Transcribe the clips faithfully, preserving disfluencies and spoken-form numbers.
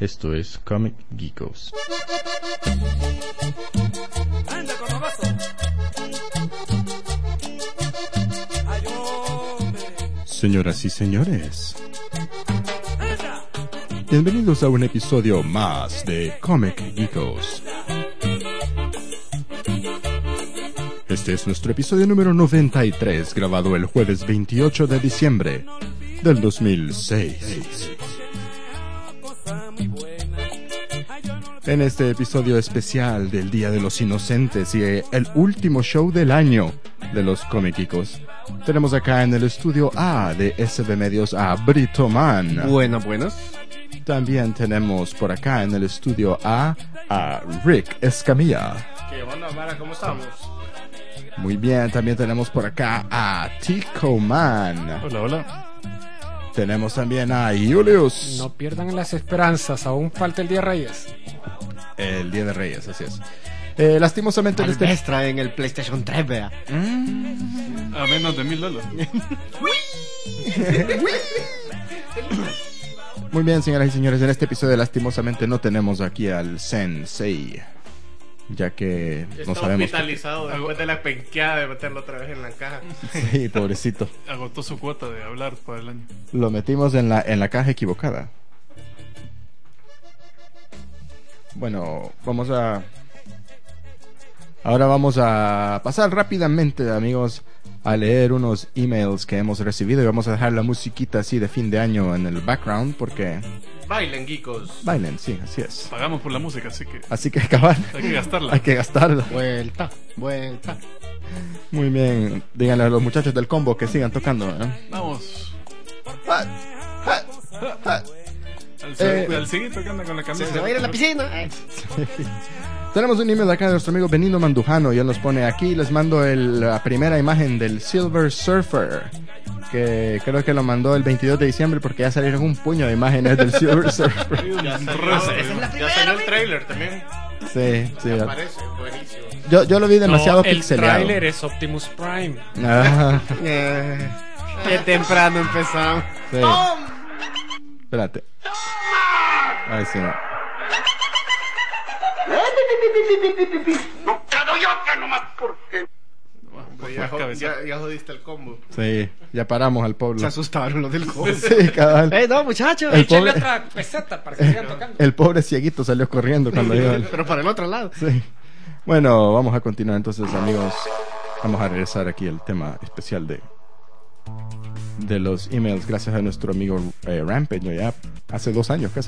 Esto es Comic Geekos. Anda con Robazo. Ay, hombre. Señoras y señores, Anda. bienvenidos a un episodio más de Comic Geekos. Este es nuestro episodio número noventa y tres, grabado el jueves veintiocho de diciembre del dos mil seis. Cosa muy buena. Ay, yo no En este episodio especial del Día de los Inocentes y eh, el último show del año de los Comic Geekos, tenemos acá en el estudio A de S B Medios a Brito Man. Buenas, buenas. También tenemos por acá en el estudio A a Rick Escamilla. ¿Qué onda, Mara? ¿Cómo estamos? Muy bien, también tenemos por acá a Tico Man. Hola, hola. Tenemos también a Julius. No pierdan las esperanzas, aún falta el Día de Reyes. El Día de Reyes, así es. Eh, lastimosamente en Tal este... vez traen el PlayStation tres, vea. A menos de mil dólares. Muy bien, señoras y señores, en este episodio lastimosamente no tenemos aquí al Sensei, ya que Está no sabemos... hospitalizado después de la penqueada de meterlo otra vez en la caja. Sí, pobrecito. Agotó su cuota de hablar por el año. Lo metimos en la, en la caja equivocada. Bueno, vamos a... Ahora vamos a pasar rápidamente, amigos, a leer unos emails que hemos recibido y vamos a dejar la musiquita así de fin de año en el background porque... Bailen, geekos. Bailen, sí, así es. Pagamos por la música, así que Así que cabal, hay que gastarla. hay que gastarla. Vuelta, vuelta. Muy bien, díganle a los muchachos del combo que sigan tocando, ¿eh? Vamos. Ah, ah, ah. Al, Eh, al siguiente que anda con la camisa. Se va a ir a la piscina. Eh. Tenemos un email acá de nuestro amigo Benino Mandujano y él nos pone aquí, les mando el- la primera imagen del Silver Surfer, que creo que lo mandó el veintidós de diciembre porque ya salieron un puño de imágenes del Silver Surfer. Hay un Ya salió, resto, esa es ¿no? la ya salió el trailer también. Sí, sí. Me parece, buenísimo. Yo, yo lo vi demasiado No, el pixeleado. tráiler es Optimus Prime. Ah, Eh, Qué temprano empezamos. sí. Espérate. Ahí sí. Pues ya, jo- ya, ya jodiste el combo. Sí, ya paramos al pueblo. Se asustaron los del juego. Sí, cabal. Eh, no, muchachos. El Échale pobre- otra peseta para que sigan tocando. El pobre cieguito salió corriendo cuando iba al... Pero para el otro lado. Sí. Bueno, vamos a continuar entonces, amigos. Vamos a regresar aquí al tema especial de de los emails, gracias a nuestro amigo eh, Rampage, ¿no? Ya hace dos años casi.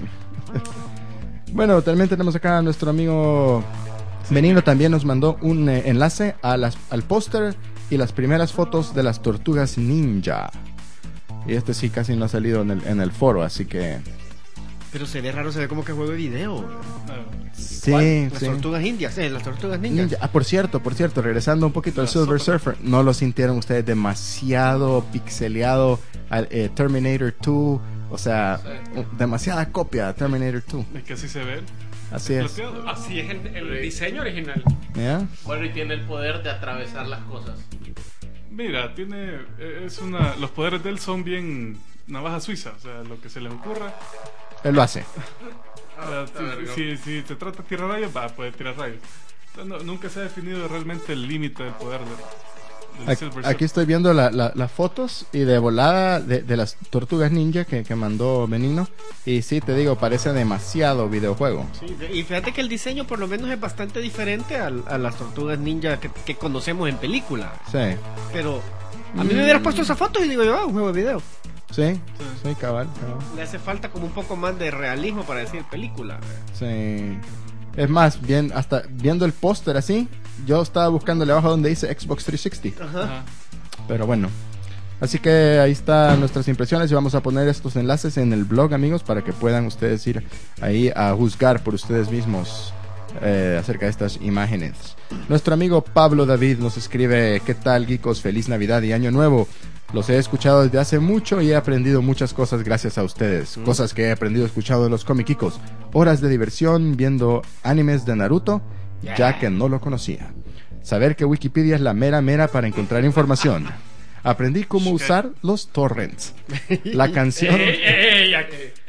Bueno, también tenemos acá a nuestro amigo Benino, también nos mandó un eh, enlace a las, al póster y las primeras fotos de las tortugas ninja. Y este sí casi no ha salido en el, en el foro, así que... Pero se ve raro, se ve como que juego de video. Sí, Las sí. tortugas indias, eh, las tortugas ninjas. Ninja. Ah, por cierto, por cierto, regresando un poquito al Silver Surfer, ¿no lo sintieron ustedes demasiado pixeleado al eh, Terminator dos? O sea, u- demasiada copia de Terminator dos. Es que así se ve. Así es. Plateado. Así es el, el diseño original. ¿Ya? Bueno, y tiene el poder de atravesar las cosas. Mira, tiene. eh, Es una. Los poderes de él son bien navaja suiza. O sea, lo que se les ocurra. Él lo hace. Ah, O sea, a ver, no. si, si, si te trata de tirar rayos, va a poder tirar rayos. Entonces, no- nunca se ha definido realmente el límite del poder de, del Aquí, Silver aquí Surfer. estoy viendo la- la- las fotos y de volada de, de las tortugas ninja que, que mandó Benino. Y sí, te digo, parece demasiado videojuego. Sí, y fíjate que el diseño por lo menos es bastante diferente al- a, las tortugas ninja que, que conocemos en película. Sí, Pero a mí me hubieras puesto esa foto y digo yo, ah, un juego de video. sí, sí, cabal, cabal. Le hace falta como un poco más de realismo para decir película. Sí. Es más, bien, hasta viendo el póster así, yo estaba buscándole abajo donde dice Xbox trescientos sesenta. Ajá. Ajá. Pero bueno. Así que ahí están nuestras impresiones y vamos a poner estos enlaces en el blog, amigos, para que puedan ustedes ir ahí a juzgar por ustedes mismos eh, acerca de estas imágenes. Nuestro amigo Pablo David nos escribe: ¿qué tal, geekos? Feliz Navidad y Año Nuevo. Los he escuchado desde hace mucho y he aprendido muchas cosas gracias a ustedes. Cosas que he aprendido escuchando de los Comic Geekos. Horas de diversión viendo animes de Naruto, ya que no lo conocía. Saber que Wikipedia es la mera mera para encontrar información. Aprendí cómo usar los torrents. La canción... Eh, eh, eh, ya-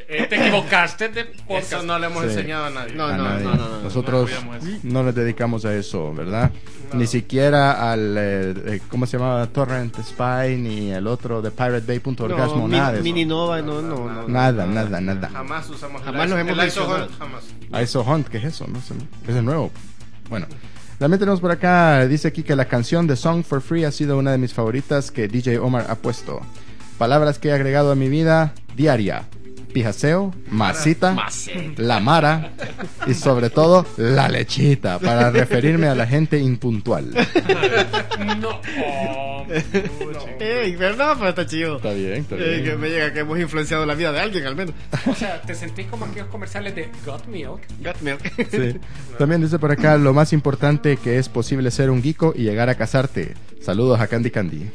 Te equivocaste de podcast. Eso no le hemos Sí. enseñado a nadie. No, A no, nadie. no, no, no. Nosotros No apoyamos eso. no les dedicamos a eso, ¿verdad? Ni siquiera al, eh, eh, ¿cómo se llamaba? Torrent Spy, ni el otro de Pirate Bay punto orgasmo, No, nada de mi- eso. Mini Nova, no, no, no. Nada, nada, nada. Jamás usamos Jamás el los ISO- hemos el ISO mencionado. Hunt, jamás. A eso Hunt, ¿qué es eso? No sé. Es nuevo. Bueno. También tenemos por acá, dice aquí que la canción de Song for Free ha sido una de mis favoritas que D J Omar ha puesto. Palabras que he agregado a mi vida diaria. Pijaseo, masita, la mara y sobre todo la lechita para referirme a la gente impuntual. No. Oh, Ey, ¿verdad? Pero está chido. Está bien, está Eh, que bien. me llega que hemos influenciado la vida de alguien, al menos. o sea, te sentís como aquellos comerciales de Got Milk. Got milk. Sí. También dice por acá lo más importante que es posible ser un geeko y llegar a casarte. Saludos a Candy Candy.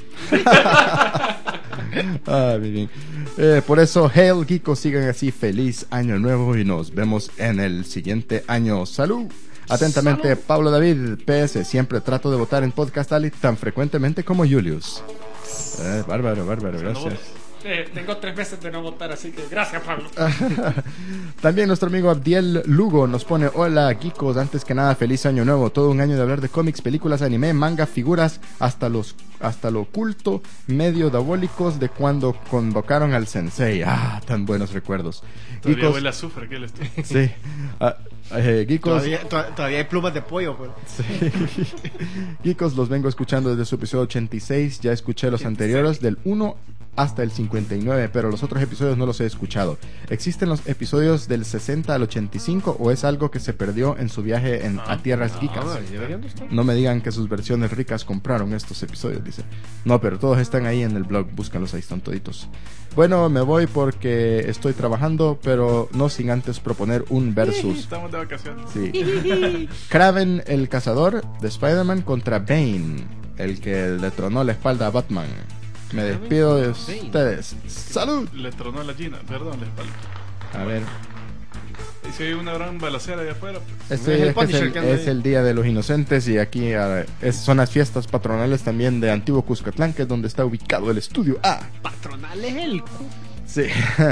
Ah, muy bien. Eh, por eso, Hail Geeko, sigan así. Feliz año nuevo y nos vemos en el siguiente año. ¡Salud! Atentamente, Pablo David, P S. Siempre trato de votar en Podcast Alley tan frecuentemente como Julius. Eh, bárbaro, bárbaro, gracias. Eh, tengo tres meses de no votar, así que gracias, Pablo. También nuestro amigo Abdiel Lugo nos pone: hola geekos, antes que nada feliz año nuevo, todo un año de hablar de cómics, películas, anime, manga, figuras, hasta los hasta lo oculto, medio diabólicos de cuando convocaron al sensei. Ah, tan buenos recuerdos. Todavía Geekos, huele a azufre aquí el estudio. sí. Ah, eh, geekos, Todavía, to- todavía hay plumas de pollo, pues. sí. Geekos, los vengo escuchando desde su episodio ochenta y seis, ya escuché los anteriores del uno hasta el cincuenta y nueve, pero los otros episodios no los he escuchado. ¿Existen los episodios del sesenta al ochenta y cinco o es algo que se perdió en su viaje en, a tierras geekas? No me digan que sus versiones ricas compraron estos episodios, dice. No, pero todos están ahí en el blog, búscalos, ahí están toditos. Bueno, me voy porque estoy trabajando, pero no sin antes proponer un versus. Estamos de vacaciones. Sí. Kraven el cazador de Spider-Man contra Bane, el que le tronó la espalda a Batman. Me despido de ustedes. ¡Salud! Le tronó la Gina, perdón, la espalda. A ver, Y si hay una gran balacera allá afuera, pues. este Es el es, que es, Punisher el, que anda es ahí. el Día de los Inocentes y aquí ah, es- son las fiestas patronales también de Antiguo Cuscatlán, que es donde está ubicado el estudio A. Patronal es el cu- Sí.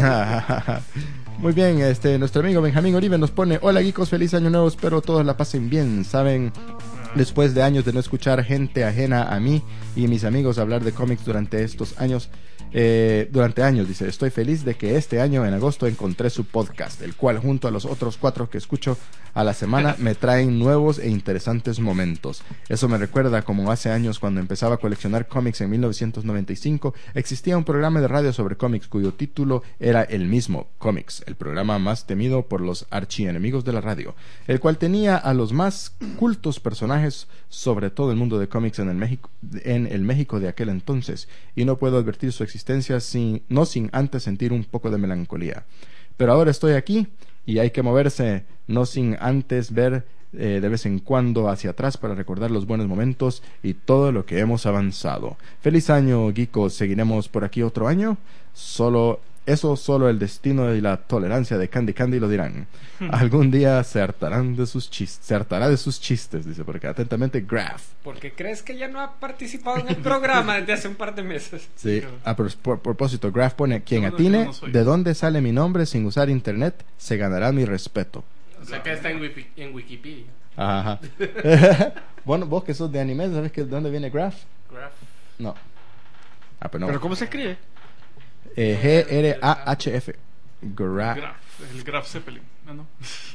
Muy bien, este nuestro amigo Benjamín Oribe nos pone: hola geekos, feliz año nuevo, espero todos la pasen bien. Saben, después de años de no escuchar gente ajena a mí y mis amigos hablar de cómics durante estos años, eh, durante años, dice, estoy feliz de que este año en agosto encontré su podcast, el cual junto a los otros cuatro que escucho a la semana me traen nuevos e interesantes momentos. Eso me recuerda como hace años cuando empezaba a coleccionar cómics en mil novecientos noventa y cinco, existía un programa de radio sobre cómics cuyo título era el mismo, Cómics, el programa más temido por los archienemigos de la radio, el cual tenía a los más cultos personajes sobre todo el mundo de cómics en el México, en el México de aquel entonces, y no puedo advertir su existencia sin, no sin antes sentir un poco de melancolía. Pero ahora estoy aquí y hay que moverse, no sin antes ver eh, de vez en cuando hacia atrás para recordar los buenos momentos y todo lo que hemos avanzado. Feliz año, geekos. ¿Seguiremos por aquí otro año? Solo eso, solo el destino y la tolerancia de Candy Candy lo dirán. Algún día se hartarán de sus chistes, se hartará de sus chistes, dice por acá. Atentamente, Graph. Porque crees que ya no ha participado en el programa desde hace un par de meses. Sí, a pros- por, propósito, Graph pone: quien Yo no- atine yo no soy. de dónde sale mi nombre sin usar internet se ganará mi respeto. O sea que está en, Wiki- en Wikipedia. Ajá. Bueno, vos que sos de anime, ¿sabes que de dónde viene Graph? Graph. No. Ah, pero no. ¿Pero cómo se escribe? Eh, G R A H F. Graph. Graf, el Graf Zeppelin. Ah, no.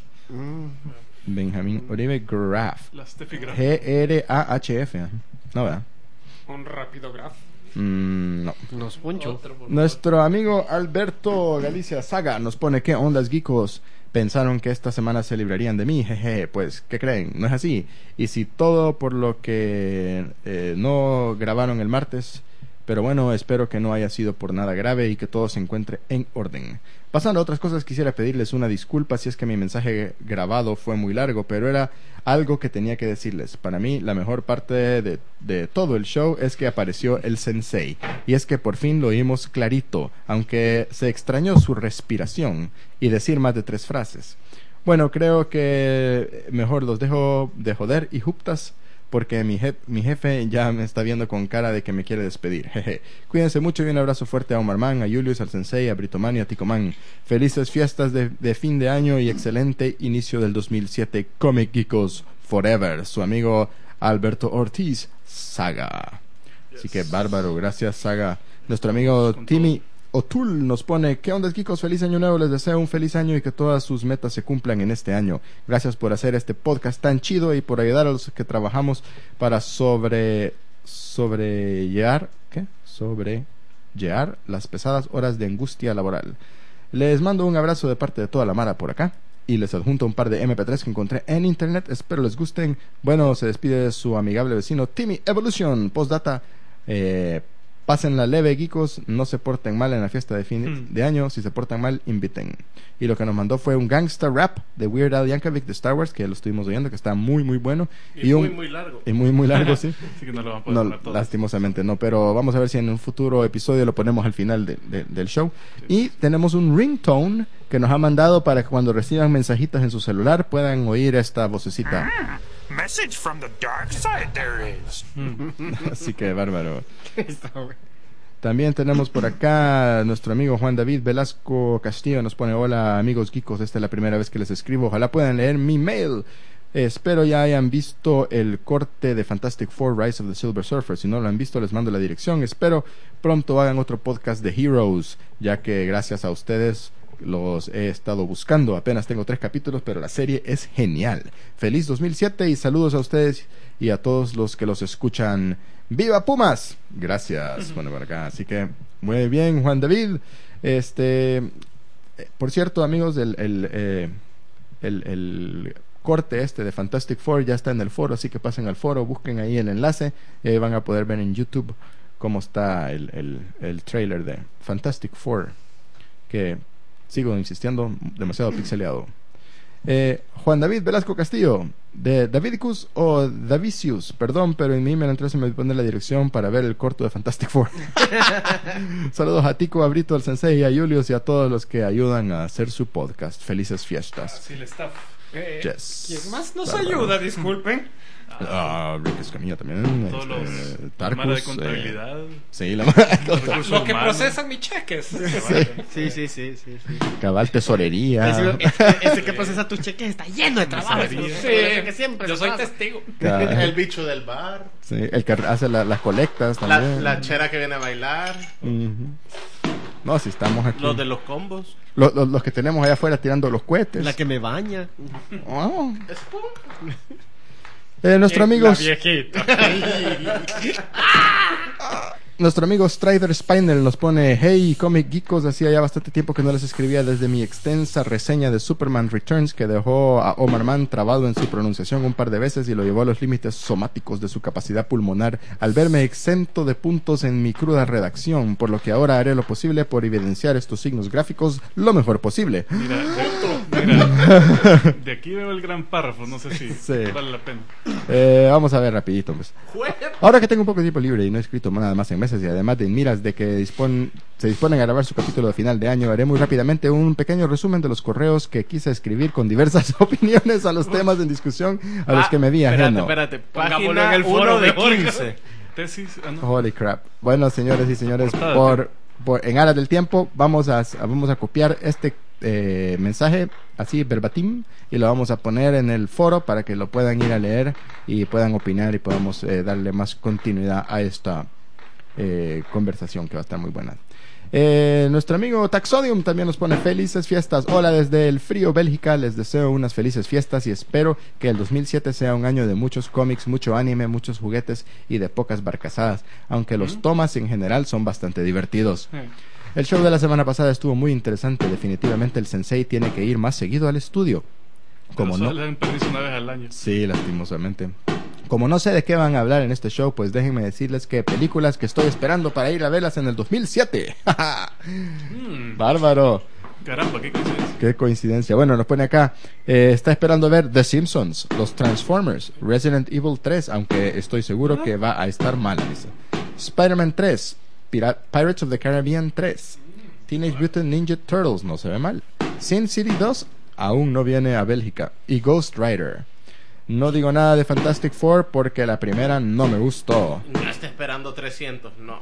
Benjamín Oribe Graph. La Steffi Graf. G R A H F. ajá. No, ¿verdad? Un rápido graph. Mm, no. Los poncho. Otro, por favor. Nuestro amigo Alberto Galicia Saga nos pone: ¿qué ondas, geekos? Pensaron que esta semana se librarían de mí, jeje, pues, ¿qué creen? No es así. Y si todo por lo que eh, no grabaron el martes, pero bueno, espero que no haya sido por nada grave y que todo se encuentre en orden. Pasando a otras cosas, quisiera pedirles una disculpa si es que mi mensaje grabado fue muy largo, pero era algo que tenía que decirles. Para mí, la mejor parte de, de todo el show es que apareció el sensei, y es que por fin lo oímos clarito, aunque se extrañó su respiración y decir más de tres frases. Bueno, creo que mejor los dejo de joder y juptas, porque mi, jef- mi jefe ya me está viendo con cara de que me quiere despedir. Jeje. Cuídense mucho y un abrazo fuerte a Omarman, a Julius, al Sensei, a Britoman y a Ticoman. Felices fiestas de, de fin de año y excelente inicio del dos mil siete. Comic Geekos Forever. Su amigo Alberto Ortiz, Saga. Así que bárbaro, gracias Saga. Nuestro amigo Con Timmy O'Toole nos pone: ¿qué onda, Geekos? Feliz año nuevo, les deseo un feliz año y que todas sus metas se cumplan en este año. Gracias por hacer este podcast tan chido y por ayudar a los que trabajamos para sobre sobrellevar, ¿qué? Sobrellevar las pesadas horas de angustia laboral. Les mando un abrazo de parte de toda la mara por acá y les adjunto un par de eme pe tres que encontré en internet. Espero les gusten. Bueno, se despide su amigable vecino Timmy Evolution. Postdata, eh, pásenla leve, geekos, no se porten mal en la fiesta de fin Hmm. de año. Si se portan mal, inviten. Y lo que nos mandó fue un gangsta rap de Weird Al Yankovic de Star Wars, que lo estuvimos oyendo, que está muy muy bueno. Y, un, muy, muy largo. y muy muy largo, sí. Así que no lo van a poder No, poner todo. lastimosamente no, pero vamos a ver si en un futuro episodio lo ponemos al final de- de- del show. Y tenemos un ringtone que nos ha mandado para que cuando reciban mensajitos en su celular puedan oír esta vocecita. Message from the dark side there is. Así que bárbaro. Está bueno. También tenemos por acá nuestro amigo Juan David Velasco Castillo. Nos pone: hola amigos geekos, esta es la primera vez que les escribo. Ojalá puedan leer mi mail. Eh, espero ya hayan visto el corte de Fantastic Four Rise of the Silver Surfer. Si no lo han visto, les mando la dirección. Espero pronto hagan otro podcast de Heroes, ya que gracias a ustedes los he estado buscando. Apenas tengo tres capítulos, pero la serie es genial. Feliz dos mil siete y saludos a ustedes y a todos los que los escuchan. ¡Viva Pumas! Gracias. Bueno, por acá. Así que muy bien, Juan David. Este, eh, por cierto, amigos, el, el, eh, el, el corte este de Fantastic Four ya está en el foro, así que pasen al foro, busquen ahí el enlace, eh, van a poder ver en YouTube cómo está el, el, el trailer de Fantastic Four, que sigo insistiendo, demasiado pixeleado. Eh, Juan David Velasco Castillo, de Davidicus o Davicius, perdón, pero en mi email entonces me pone la dirección para ver el corto de Fantastic Four. Saludos a Tico, a Brito, al Sensei, a Julius y a todos los que ayudan a hacer su podcast. Felices fiestas. Así el staff. Eh, Yes. ¿Quién más nos Bárbaro. ayuda? Disculpen. Ah, Rick Escamilla también. Todos los este, la Tarkus, mara de eh, contabilidad. sí, la mara de contabilidad. recursos Lo que humanos. procesan mis cheques. Sí, sí, sí, sí, sí. Cabal tesorería. Ese, ese- ese que procesa tus cheques está lleno de trabajo. Mesadería. Ese procesa que siempre Yo se soy pasa. testigo. Cabal. El bicho del bar. Sí, el que hace la- las colectas La, también. la chera que viene a bailar. Ujú. No, si estamos aquí. Los de los combos. Los, los- los que tenemos allá afuera tirando los cohetes. La que me baña. Oh. Eh, nuestro amigo La viejita. nuestro amigo Strider Spinel nos pone: hey Comic Geekos, hacía ya bastante tiempo que no les escribía desde mi extensa reseña de Superman Returns, que dejó a Omar Mann trabado en su pronunciación un par de veces y lo llevó a los límites somáticos de su capacidad pulmonar al verme exento de puntos en mi cruda redacción, por lo que ahora haré lo posible por evidenciar estos signos gráficos lo mejor posible. Mira, de, mira, de aquí veo el gran párrafo, no sé si Sí. vale la pena. Eh, vamos a ver rapidito, pues. Ahora que tengo un poco de tiempo libre y no he escrito nada más en meses, y además de en miras de que dispon- se disponen a grabar su capítulo de final de año, haré muy rápidamente un pequeño resumen de los correos que quise escribir con diversas opiniones a los temas en discusión a los que me vi Espérate, ajeno. espérate. Pongámoslo Página en el foro uno de mejor. quince. Tesis. Ah, no. Holy crap. Bueno, señores y señores, Portada. por, por en aras del tiempo, vamos a, vamos a copiar este eh, mensaje así verbatim y lo vamos a poner en el foro para que lo puedan ir a leer y puedan opinar y podamos eh, darle más continuidad a esta eh, conversación que va a estar muy buena. Eh, nuestro amigo Taxodium también nos pone: felices fiestas. Hola desde el frío Bélgica, les deseo unas felices fiestas y espero que el dos mil siete sea un año de muchos cómics, mucho anime, muchos juguetes y de pocas barcazadas, aunque los tomas en general son bastante divertidos. Eh, El show de la semana pasada estuvo muy interesante. Definitivamente el sensei tiene que ir más seguido al estudio. Como pero no, solo le dan permiso una vez al año. sí, lastimosamente. Como no sé de qué van a hablar en este show, pues déjenme decirles que películas que estoy esperando para ir a verlas en el dos mil siete. Mm, Bárbaro. caramba, qué coincidencia. Qué coincidencia. Bueno, nos pone acá, eh, está esperando ver The Simpsons, Los Transformers, Resident Evil tres, aunque estoy seguro que va a estar mal, dice. Spider-Man tres, Pira- Pirates of the Caribbean tres, Teenage Mutant Ninja Turtles, no se ve mal. Sin City dos aún no viene a Bélgica. Y Ghost Rider. No digo nada de Fantastic Four porque la primera no me gustó. Ya está esperando trescientos. No.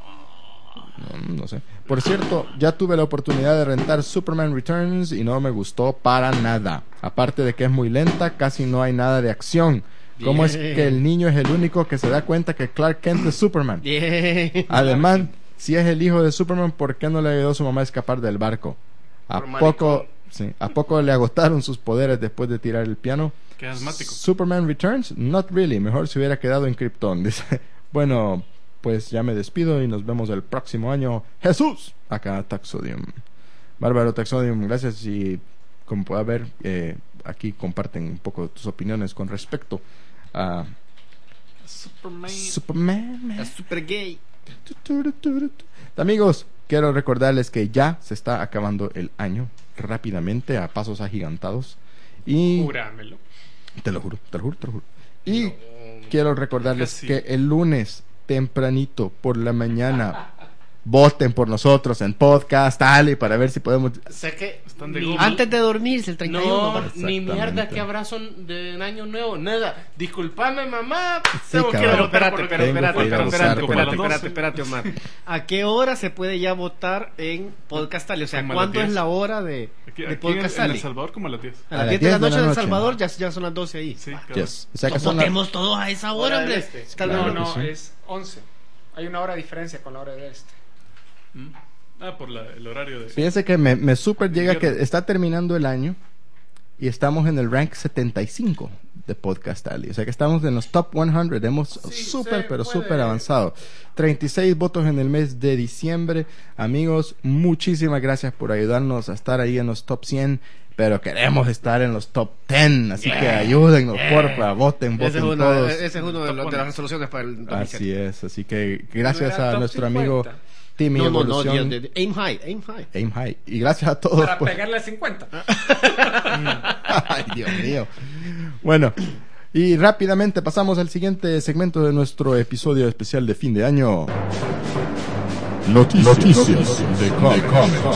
No, no sé. Por cierto, ya tuve la oportunidad de rentar Superman Returns y no me gustó para nada. Aparte de que es muy lenta, casi no hay nada de acción. ¿Cómo es Bien. que el niño es el único que se da cuenta que Clark Kent es Superman? Bien. Además, si es el hijo de Superman, ¿por qué no le ayudó a su mamá a escapar del barco? ¿A Por poco, maricón. sí, ¿A poco le agotaron sus poderes después de tirar el piano? Qué asmático. Superman Returns, not really. Mejor se hubiera quedado en Krypton. Dice. Bueno, pues ya me despido y nos vemos el próximo año. Jesús, acá Taxodium. Bárbaro Taxodium, gracias. Y como pueda ver, eh, aquí comparten un poco tus opiniones con respecto a Superman. Superman. Es super gay. Tu, tu, tu, tu, tu. Amigos, quiero recordarles que ya se está acabando el año rápidamente, a pasos agigantados. Y Júramelo. te lo juro, te lo juro, te lo juro. Y quiero recordarles Casi. que el lunes tempranito por la mañana voten por nosotros en Podcast Ali para ver si podemos. Sé que Están de ni- goma. Antes de dormirse, el treinta y uno. No, va. ni mierda Exactamente. que abrazo de año nuevo, nada. Disculpame, mamá. Sí, Tengo que ir a cabrón. votar Espérate, por espérate, Tengo espérate, que ir a espérate, usar espérate, como espérate, las espérate, doce. espérate, Omar. ¿A qué hora se puede ya votar en Podcast Ali? O sea, Como a las ¿cuándo es diez. la hora de, Aquí, de aquí en, Podcast en El Ali? Salvador como a las diez. A las diez de la noche en El Salvador ya, ya son las doce ahí. Sí, claro. Yes. O sea que son las- Votemos todos a esa hora, Hora del hombre. este. Tal vez Claro No, que no, sí. es once. Hay una hora de diferencia con la hora de este. Mm. Ah, por la, el horario de... Fíjense que me, me super llega que Invierno. está terminando el año y estamos en el rank setenta y cinco de Podcast Ali. O sea que estamos en los top cien. Hemos Sí, súper, se pero puede. súper avanzado. treinta y seis votos en el mes de diciembre. Amigos, muchísimas gracias por ayudarnos a estar ahí en los top cien. Pero queremos estar en los top diez. Así que ayúdennos, porfa. Voten, Ese es voten uno, todos. ese es uno de, los- de las resoluciones para el dos mil siete. Así es. Así que gracias No era a top nuestro cincuenta. amigo Timmy No, no, no, Evolución. de- de- aim high, aim high. Aim High. Y gracias a todos Para por- pegarle a cincuenta. Ay, Dios mío. Bueno, y rápidamente pasamos al siguiente segmento de nuestro episodio especial de fin de año. Noticias, de cómics.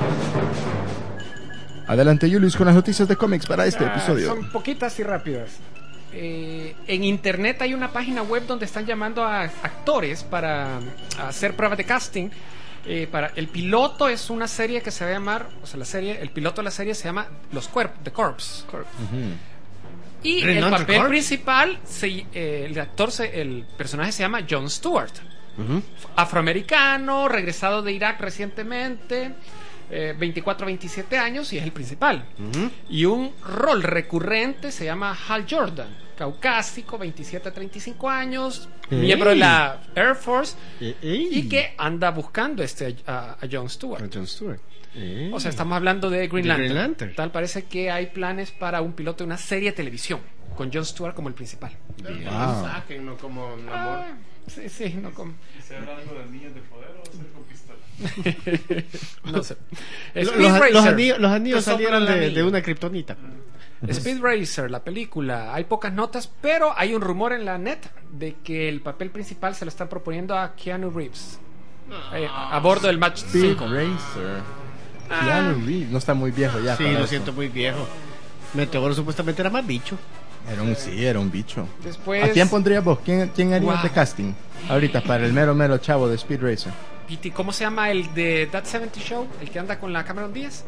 Adelante, Julius, con las noticias de cómics para este Ah, episodio. Son poquitas y rápidas. Eh, en internet hay una página web donde están llamando a actores para hacer pruebas de casting. Eh, para el piloto es una serie que se va a llamar, o sea, la serie, el piloto de la serie se llama Los Cuerpos, The Corps. Y Green el Lantern papel Corps. principal, se- eh, el actor, se- el personaje se llama Jon Stewart. Afroamericano, regresado de Irak recientemente, eh, veinticuatro a veintisiete años y es el principal. Y un rol recurrente se llama Hal Jordan, caucásico, veintisiete a treinta y cinco años, Ey. miembro de la Air Force Eh, ey. y que anda buscando este a, a Jon Stewart. Jon Stewart. Eh. O sea, estamos hablando de Green De Lantern. Green Lantern. Tal parece que hay planes para un piloto de una serie de televisión con Jon Stewart como el principal. Que Wow. lo saquen, no como mi amor. Ah, sí, sí, no com- ¿Y se habla algo de anillos de poder o va a ser con pistola? no sé. Los, Speed los- Racer. los anillos, los anillos Te sopla salieron el de, anillo. de una kriptonita. Speed Racer, la película, hay pocas notas, pero hay un rumor en la net de que el papel principal se lo están proponiendo a Keanu Reeves. Eh, a, a bordo del Match Speed cinco. Racer. Keanu Reeves. No está muy viejo ya. Sí, para lo eso. siento muy viejo. Meteoro supuestamente era más bicho. Era un, sí, era un bicho. Después, ¿A quién pondrías vos? ¿Quién, quién harías Wow. de casting? Ahorita, para el mero mero chavo de Speed Racer. Piti, ¿cómo se llama el de That setenta Show? El que anda con la Cameron Díaz.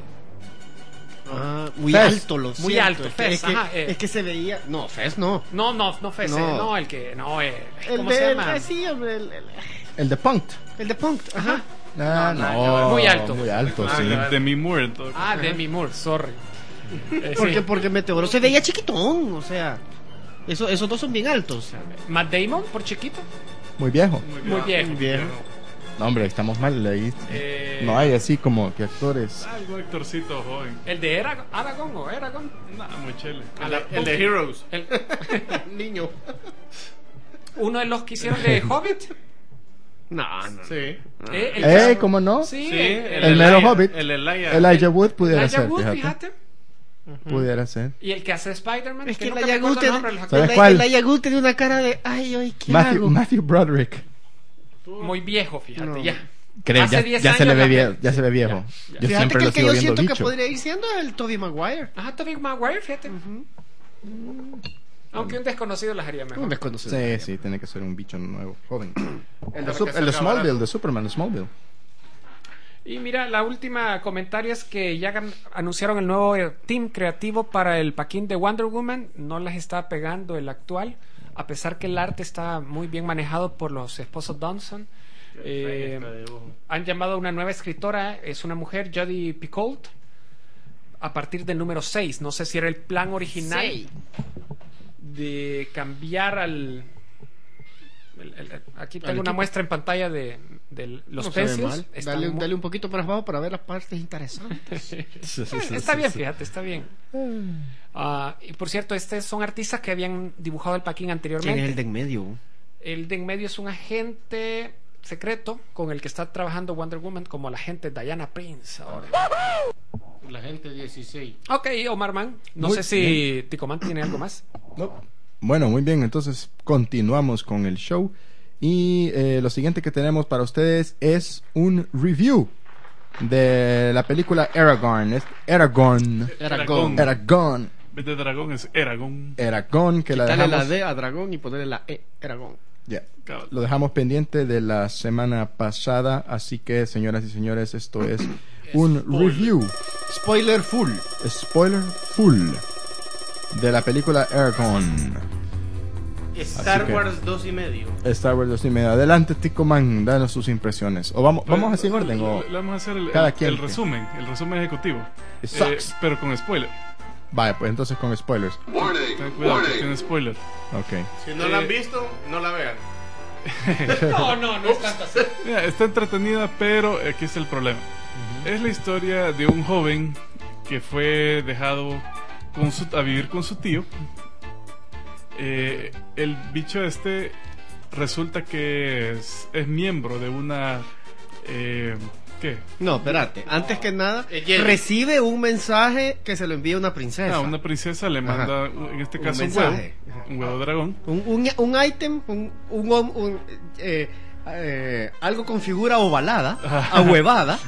Ah, muy Fez. alto, lo Muy siento. alto, es, que, Fez, es, que, ajá, eh. es que se veía. No, Fez no. No, no, no fue ese, No. no, el que, no, eh, El ¿cómo de, se el, llama? ah, sí, hombre, el, el, El de Punked. el de Punk. Ajá. Ah, No, no, no, muy alto. Muy alto, Ah, sí. de, de mi Moore, en todo caso. Ah, Demi Moore, sorry. Eh, Porque, sí. porque Meteoro se veía chiquitón, o sea. Eso, esos dos son bien altos. Matt Damon, por chiquito. Muy viejo. Muy viejo. Muy viejo. No, hombre, estamos mal ahí. Eh, No hay así como que actores. Algo actorcito joven. El de Era- Aragón o Aragón. Nah, muy chele. El, de- el de Heroes. El- Niño. uno de los que hicieron de Hobbit. No, no. Sí. Eh, el Eh, que- ¿cómo no? Sí, Sí, el, el mero Elijah- Hobbit. El Elijah. Elijah Wood pudiera Elijah ser, Wood, fíjate. fíjate. Pudiera ser. Y el que hace Spider-Man. Es que nunca la me acuerdo el Yagut nombre de los ¿Sabes actores. cuál? El Yagut tiene una cara de. Ay, ay, ¿qué Matthew, hago? Matthew Broderick. Muy viejo, fíjate, No. ya. Creo, Hace ya, diez ya se le años ve la viejo. pe- Ya se ve viejo. Ya, Yo Fíjate siempre que lo el que sigo yo viendo siento que bicho. podría ir siendo el Tobey Maguire. Ajá, Tobey Maguire, fíjate. Aunque un desconocido las haría mejor. Un desconocido. Sí, sí, tiene que ser un bicho nuevo, joven. El El, de, Sup- el de Smallville, de Superman, de Smallville. Y mira, la última comentario es que ya gan- anunciaron el nuevo eh, team creativo para el paquín de Wonder Woman. No les está pegando el actual, a pesar que el arte está muy bien manejado por los esposos Donson. Eh, han llamado a una nueva escritora, es una mujer, Jodie Picoult, a partir del número seis. No sé si era el plan original Seis. de cambiar al... el- el- el- aquí tengo Al una equipo. muestra en pantalla de, de los No se ve pencios. mal. Están Dale, muy- dale un poquito para abajo para ver las partes interesantes. Eh, está bien, fíjate, está bien. Ah, y por cierto, estos son artistas que habían dibujado el paquín ¿Quién anteriormente. es el de en medio? El de en medio es un agente secreto con el que está trabajando Wonder Woman, como la agente Diana Prince ahora. La gente dieciséis. Ok, Omar Man. No Muy sé si Ticoman tiene algo más. No. Bueno, muy bien, entonces continuamos con el show. Y eh, lo siguiente que tenemos para ustedes es un review de la película Eragon. Es Eragon. Eragon. Eragon. En vez de dragón es Eragon. Eragon, que la Dale la dejamos... D a dragón y ponerle la E. Dragón. Ya. Cabal. Lo dejamos pendiente de la semana pasada, así que, señoras y señores, esto es un review, Spoiler full. spoiler full, de la película Eragon. Star que- Wars dos y medio. Star Wars dos y medio. Adelante, Tico Man, danos sus impresiones. O vamos, vamos así en orden, o... Le vamos a hacer el, cada el- quien el que- resumen, el resumen ejecutivo. It sucks. Eh, pero con spoiler. Vaya, pues entonces con spoilers. Ten cuidado que tiene spoiler. Ok. Si no la Eh, han visto, no la vean. No, no, no es tanto así. Mira, está entretenida, pero aquí está el problema. Es la historia de un joven que fue dejado con su- a vivir con su tío. Eh, el bicho este resulta que es, es miembro de una... eh, ¿Qué? No, espérate. Antes que nada, Eh, Jedi. recibe un mensaje que se lo envía una princesa. Ah, una princesa le manda, en este Un caso, un, mensaje. huevo. Un huevo dragón. Un, un, un ítem, un, un, hom- un, eh, eh, algo con figura ovalada, ahuevada,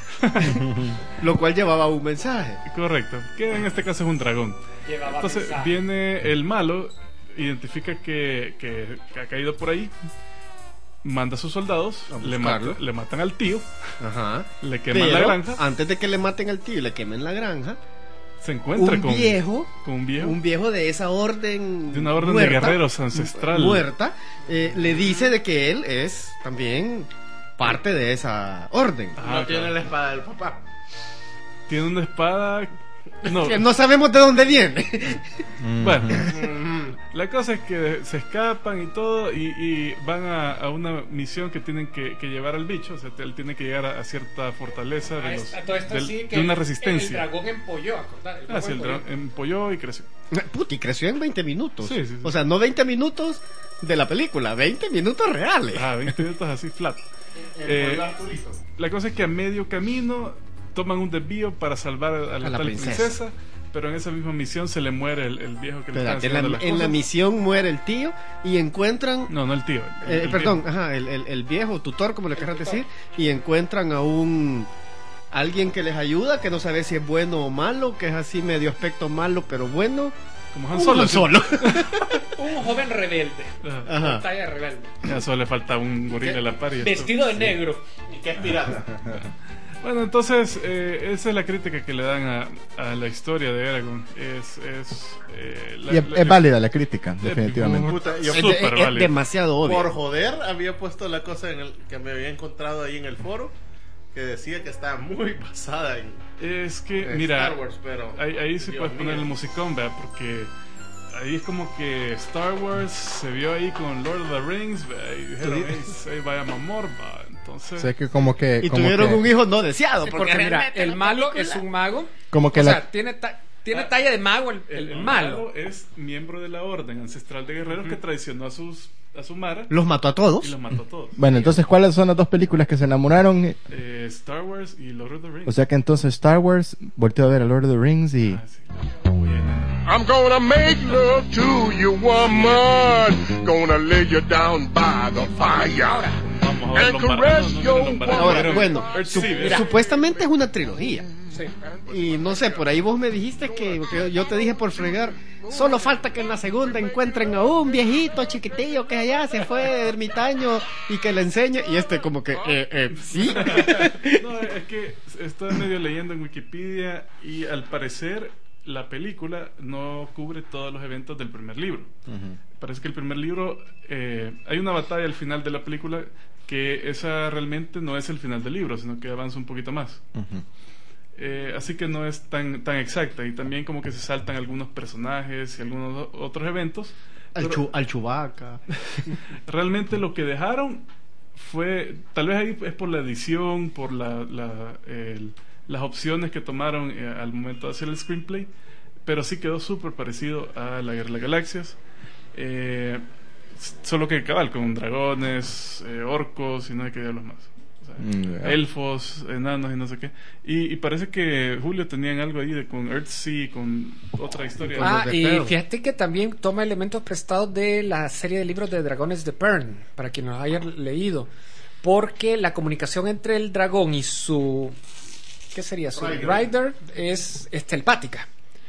lo cual llevaba un mensaje. Correcto. Que en este caso es un dragón. Llevaba Entonces mensaje. viene el malo, identifica que, que, que ha caído por ahí, manda a sus soldados, A le, buscarlo. mata- le matan al tío, Ajá. le queman Pero la granja, antes de que le maten al tío y le quemen la granja, se encuentra un con, viejo, con un viejo, un viejo de esa orden, de una orden muerta, de guerreros ancestral. muerta, eh, le dice de que él es también parte de esa orden. Ah, no tiene claro. la espada del papá. Tiene una espada. No, Que no sabemos de dónde viene. bueno, la cosa es que se escapan y todo y, y van a, a una misión que tienen que, que llevar al bicho. O sea, él tiene que llegar a, a cierta fortaleza de, A los, esto- a todo esto del- sí que de una el- resistencia. El dragón empolló, acordar. El Ah, dragón sí, el empolló. dragón empolló y creció. Puti, creció en veinte minutos. Sí, sí, sí. O sea, no veinte minutos de la película, veinte minutos reales. Ah, veinte minutos así flat. Eh, la cosa es que a medio camino toman un desvío para salvar a la, A la tal princesa. princesa. Pero en esa misma misión se le muere el, el viejo que le está Espérate, en, la, enseñando las en la cosas. misión muere el tío y encuentran... No, no el tío. el- eh, el perdón, viejo. ajá, el, el- el viejo tutor, como le querrás decir, y encuentran a un... Alguien que les ayuda, que no sabe si es bueno o malo, que es así medio aspecto malo, pero bueno. Como Han Un Solo. Han sí. Solo. Un joven rebelde. Ajá. Ajá. Batalla rebelde. Ya solo le falta un gorila a la par y esto- Vestido de negro. ¿Y qué es pirata? Bueno, entonces, eh, esa es la crítica que le dan a, a la historia de Eragon. Es. es, eh, la- Y es, la- es válida la crítica, definitivamente. Puta, yo Es, Súper de- es válido. demasiado obvio. por joder había puesto la cosa en el que me había encontrado ahí en el foro que decía que estaba muy basada en, Es que, en mira, Star Wars, pero ahí, ahí sí Dios puedes poner mío. el musicón, ¿verdad? Porque ahí es como que Star Wars se vio ahí con Lord of the Rings, ¿verdad? Y dijeron, Tú di- "Ey, ahí vaya mamor, va". Entonces, O sea que como que... Y como tuvieron que, un hijo no deseado. Sí, porque porque mira, realmente el la malo película- es un mago. Como que o la- sea, tiene, ta- tiene talla de mago el, el el, el malo. mago es miembro de la orden ancestral de guerreros que traicionó a sus a su Mara Los mató a todos. y los mató a todos. Bueno, entonces, ¿cuáles son las dos películas que se enamoraron? Eh, Star Wars y Lord of the Rings. O sea que entonces Star Wars, volteo a ver a Lord of the Rings y... Ah, sí. Muy bien. I'm gonna make love to you, woman. Gonna lay you down by the fire. Vamos a ver And los caress baratos, no, no, your los baratos. Ahora, Pero- bueno, Earth su- sí, ¿verdad? supuestamente es una trilogía. Sí. Y no sé, por ahí vos me dijiste que, que yo te dije por fregar, solo falta que en la segunda encuentren a un viejito chiquitillo que allá se fue de ermitaño y que le enseñe. Y este como que, eh, eh, sí. No, es que estoy medio leyendo en Wikipedia y al parecer la película no cubre todos los eventos del primer libro. Ujú. Parece que el primer libro, eh, hay una batalla al final de la película que esa realmente no es el final del libro, sino que avanza un poquito más. Ujú. Eh, así que no es tan tan exacta, y también como que se saltan algunos personajes y algunos o- otros eventos. Al, Pero chu, al Chewbacca. realmente lo que dejaron fue, tal vez ahí es por la edición, por la, la, el- las opciones que tomaron eh, al momento de hacer el screenplay, pero sí quedó súper parecido a La Guerra de las Galaxias. Eh, s- solo que cabal, con dragones, eh, orcos y no hay que diablos más. O sea, Mm, ya. elfos, enanos y no sé qué. Y, y parece que Julio tenían algo ahí de, con Earthsea, con otra historia. Con Ah, los de y Pearl. fíjate que también toma elementos prestados de la serie de libros de Dragones de Pern, para quien los haya leído. Porque la comunicación entre el dragón y su... ¿Qué sería? Su Rider. rider es, es telepática.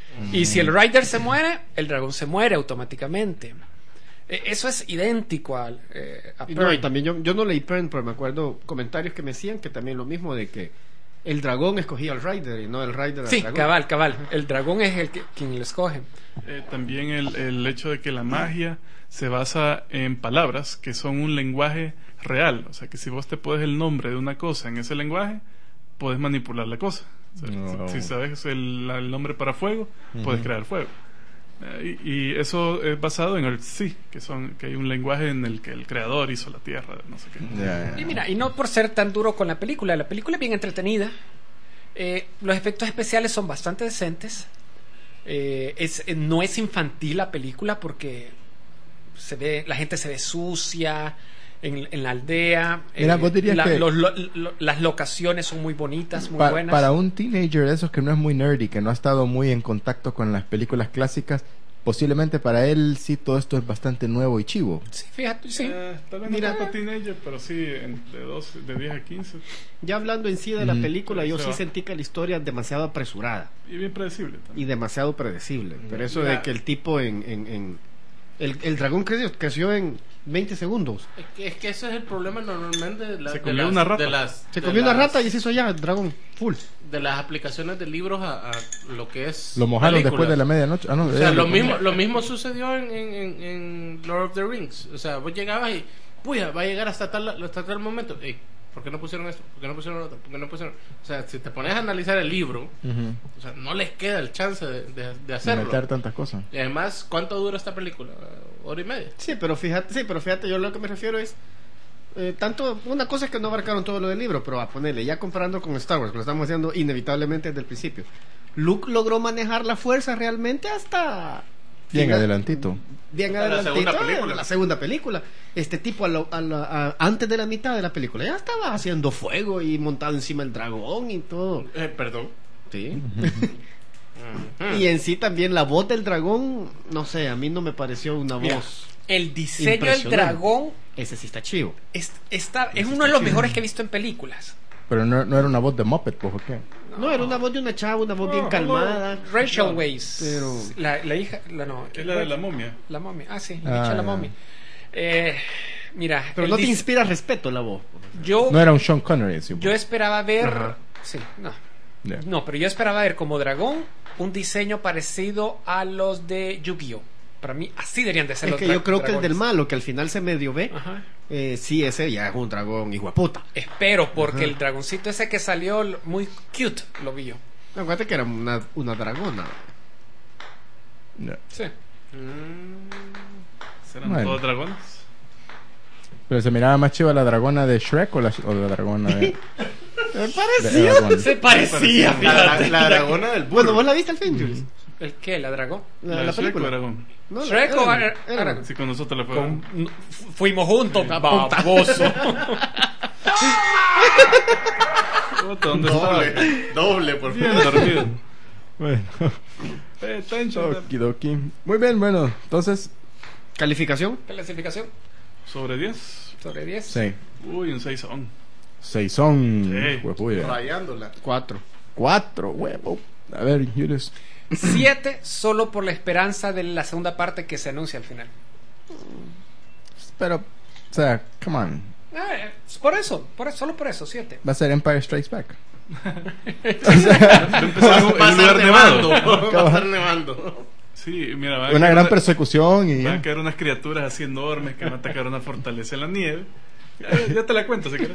Y si el rider se muere, el dragón se muere automáticamente. E- Eso es idéntico al, eh, a Y, Pern. no, y también yo, yo no leí Pern, pero me acuerdo comentarios que me decían que también lo mismo de que el dragón escogía al Rider y no el Rider al Sí, dragón. cabal, cabal. El dragón es el que, quien lo escoge. Eh, también el, el hecho de que la magia se basa en palabras que son un lenguaje real. O sea, que si vos te pones el nombre de una cosa en ese lenguaje, puedes manipular la cosa. O sea, No. si, si sabes el, el nombre para fuego, puedes Ujú. crear fuego. Eh, y, y eso es basado en Earthsea, que son que hay un lenguaje en el que el creador hizo la tierra, no sé qué. Ya, ya. Y mira, y no por ser tan duro con la película, la película es bien entretenida. Eh, los efectos especiales son bastante decentes. Eh, es, eh, no es infantil la película porque se ve, la gente se ve sucia en, en la aldea. Mira, vos dirías que- los lo- lo- las locaciones son muy bonitas, muy Pa- buenas. Para un teenager de esos que no es muy nerdy, que no ha estado muy en contacto con las películas clásicas, posiblemente para él sí todo esto es bastante nuevo y chivo. Sí, fíjate, sí. Eh, tal vez Mira. no tanto teenager, pero sí en- de, doce, de diez a quince. Ya hablando en sí de la Mm. película, yo Se sí va. sentí que la historia es demasiado apresurada Y bien predecible y también. demasiado predecible. Pero eso Mira. de que el tipo en... en, en- el, el dragón creció, creció en veinte segundos. Es que, es que ese es el problema normalmente de, la- Se de comió las, una rata. de las Se de comió una las- rata y se hizo ya el dragón full. de las aplicaciones de libros a, a lo que es Lo mojaron películas. después de la medianoche. Ah, no, O sea, eh, lo mismo, lo mismo sucedió en, en, en- en Lord of the Rings. O sea, vos llegabas y, puya, va a llegar hasta tal, hasta tal momento. Ey, ¿por qué no pusieron esto? ¿Por qué no pusieron lo otro? ¿Por qué no pusieron? O sea, si te pones a analizar el libro, Ujú. o sea, no les queda el chance de, de, de De hacerlo. meter tantas cosas. Y además, ¿cuánto dura esta película? ¿Hora y media? Sí, pero fíjate, sí, pero fíjate, yo lo que me refiero es eh, tanto una cosa es que no abarcaron todo lo del libro, pero a ponerle ya comparando con Star Wars, que lo estamos haciendo inevitablemente desde el principio. Luke logró manejar la fuerza realmente hasta Bien Bien, adelantito. bien Hasta la adelantito segunda en película. la segunda película. Este tipo a lo- a la- a- antes de la mitad de la película ya estaba haciendo fuego y montado encima del dragón y todo. Eh, perdón. Sí. Ujú. Y en sí también la voz del dragón, no sé, a mí no me pareció una Mira, voz. el diseño del Impresionante. dragón Ese sí está chivo. es, está, es uno de los mejores que he visto en películas. Pero no, no era una voz de Muppet, pues, ¿o qué? No, era una voz de una chava, una voz bien No, calmada. Rachel Weisz, pero- la, la hija, la no, Es la de la momia. la momia, ah sí, Ah, la bicha la ya. momia. Eh, mira, Pero el no te dis- inspira respeto la voz. yo, No era un Sean Connery, sí. yo esperaba ver, Ajá. sí, no, Ya. no, pero yo esperaba ver como dragón un diseño parecido a los de Yu-Gi-Oh. Para mí así deberían de ser Es los que dra- yo creo que el del dragones. malo, que al final se medio ve, Ajá. eh, sí, ese ya es un dragón hijo de puta. Espero, porque Ajá. el dragoncito ese que salió l- muy cute, lo vi yo. Acuérdate que era una, una dragona. Ya. Sí. ¿Serán Bueno. todos dragones? Pero se miraba más chiva la dragona de Shrek o la, o la dragona de, Me de parecía. Aragorn. Se parecía, La, la, fíjate. la dragona del burro. Bueno, ¿vos la viste al fin, Jules? ¿El qué? ¿La dragón? La, ¿La la de Shrek o película. dragón? No, la- Shrek o Aragorn. Ar- Aragorn? Sí, con nosotros la fue. Con- no, fu- fuimos juntos, baboso. Puta, ¿dónde está? Doble, doble, por Bien favor. dormido. Bueno, Eh, tension. okidoki. Muy bien, bueno, entonces, ¿Calificación? Clasificación ¿Sobre diez? sobre diez. sí. Uy, un seis on. Seisón. Sí. Huepuya. Rayándola. Cuatro. Cuatro, huevo. A ver, Julius. Siete solo por la esperanza de la segunda parte que se anuncia al final. Pero, o sea, come on. Eh, por eso, por eso, solo por eso, siete. Va a ser Empire Strikes Back. Empezamos Va a en un lugar estar nevado. nevando. Va a estar nevando. Sí, mira, van a Una caer gran una- persecución y Van a ya. caer unas criaturas así enormes que van a atacar una fortaleza en la nieve. Ya, ya te la cuento si quieres.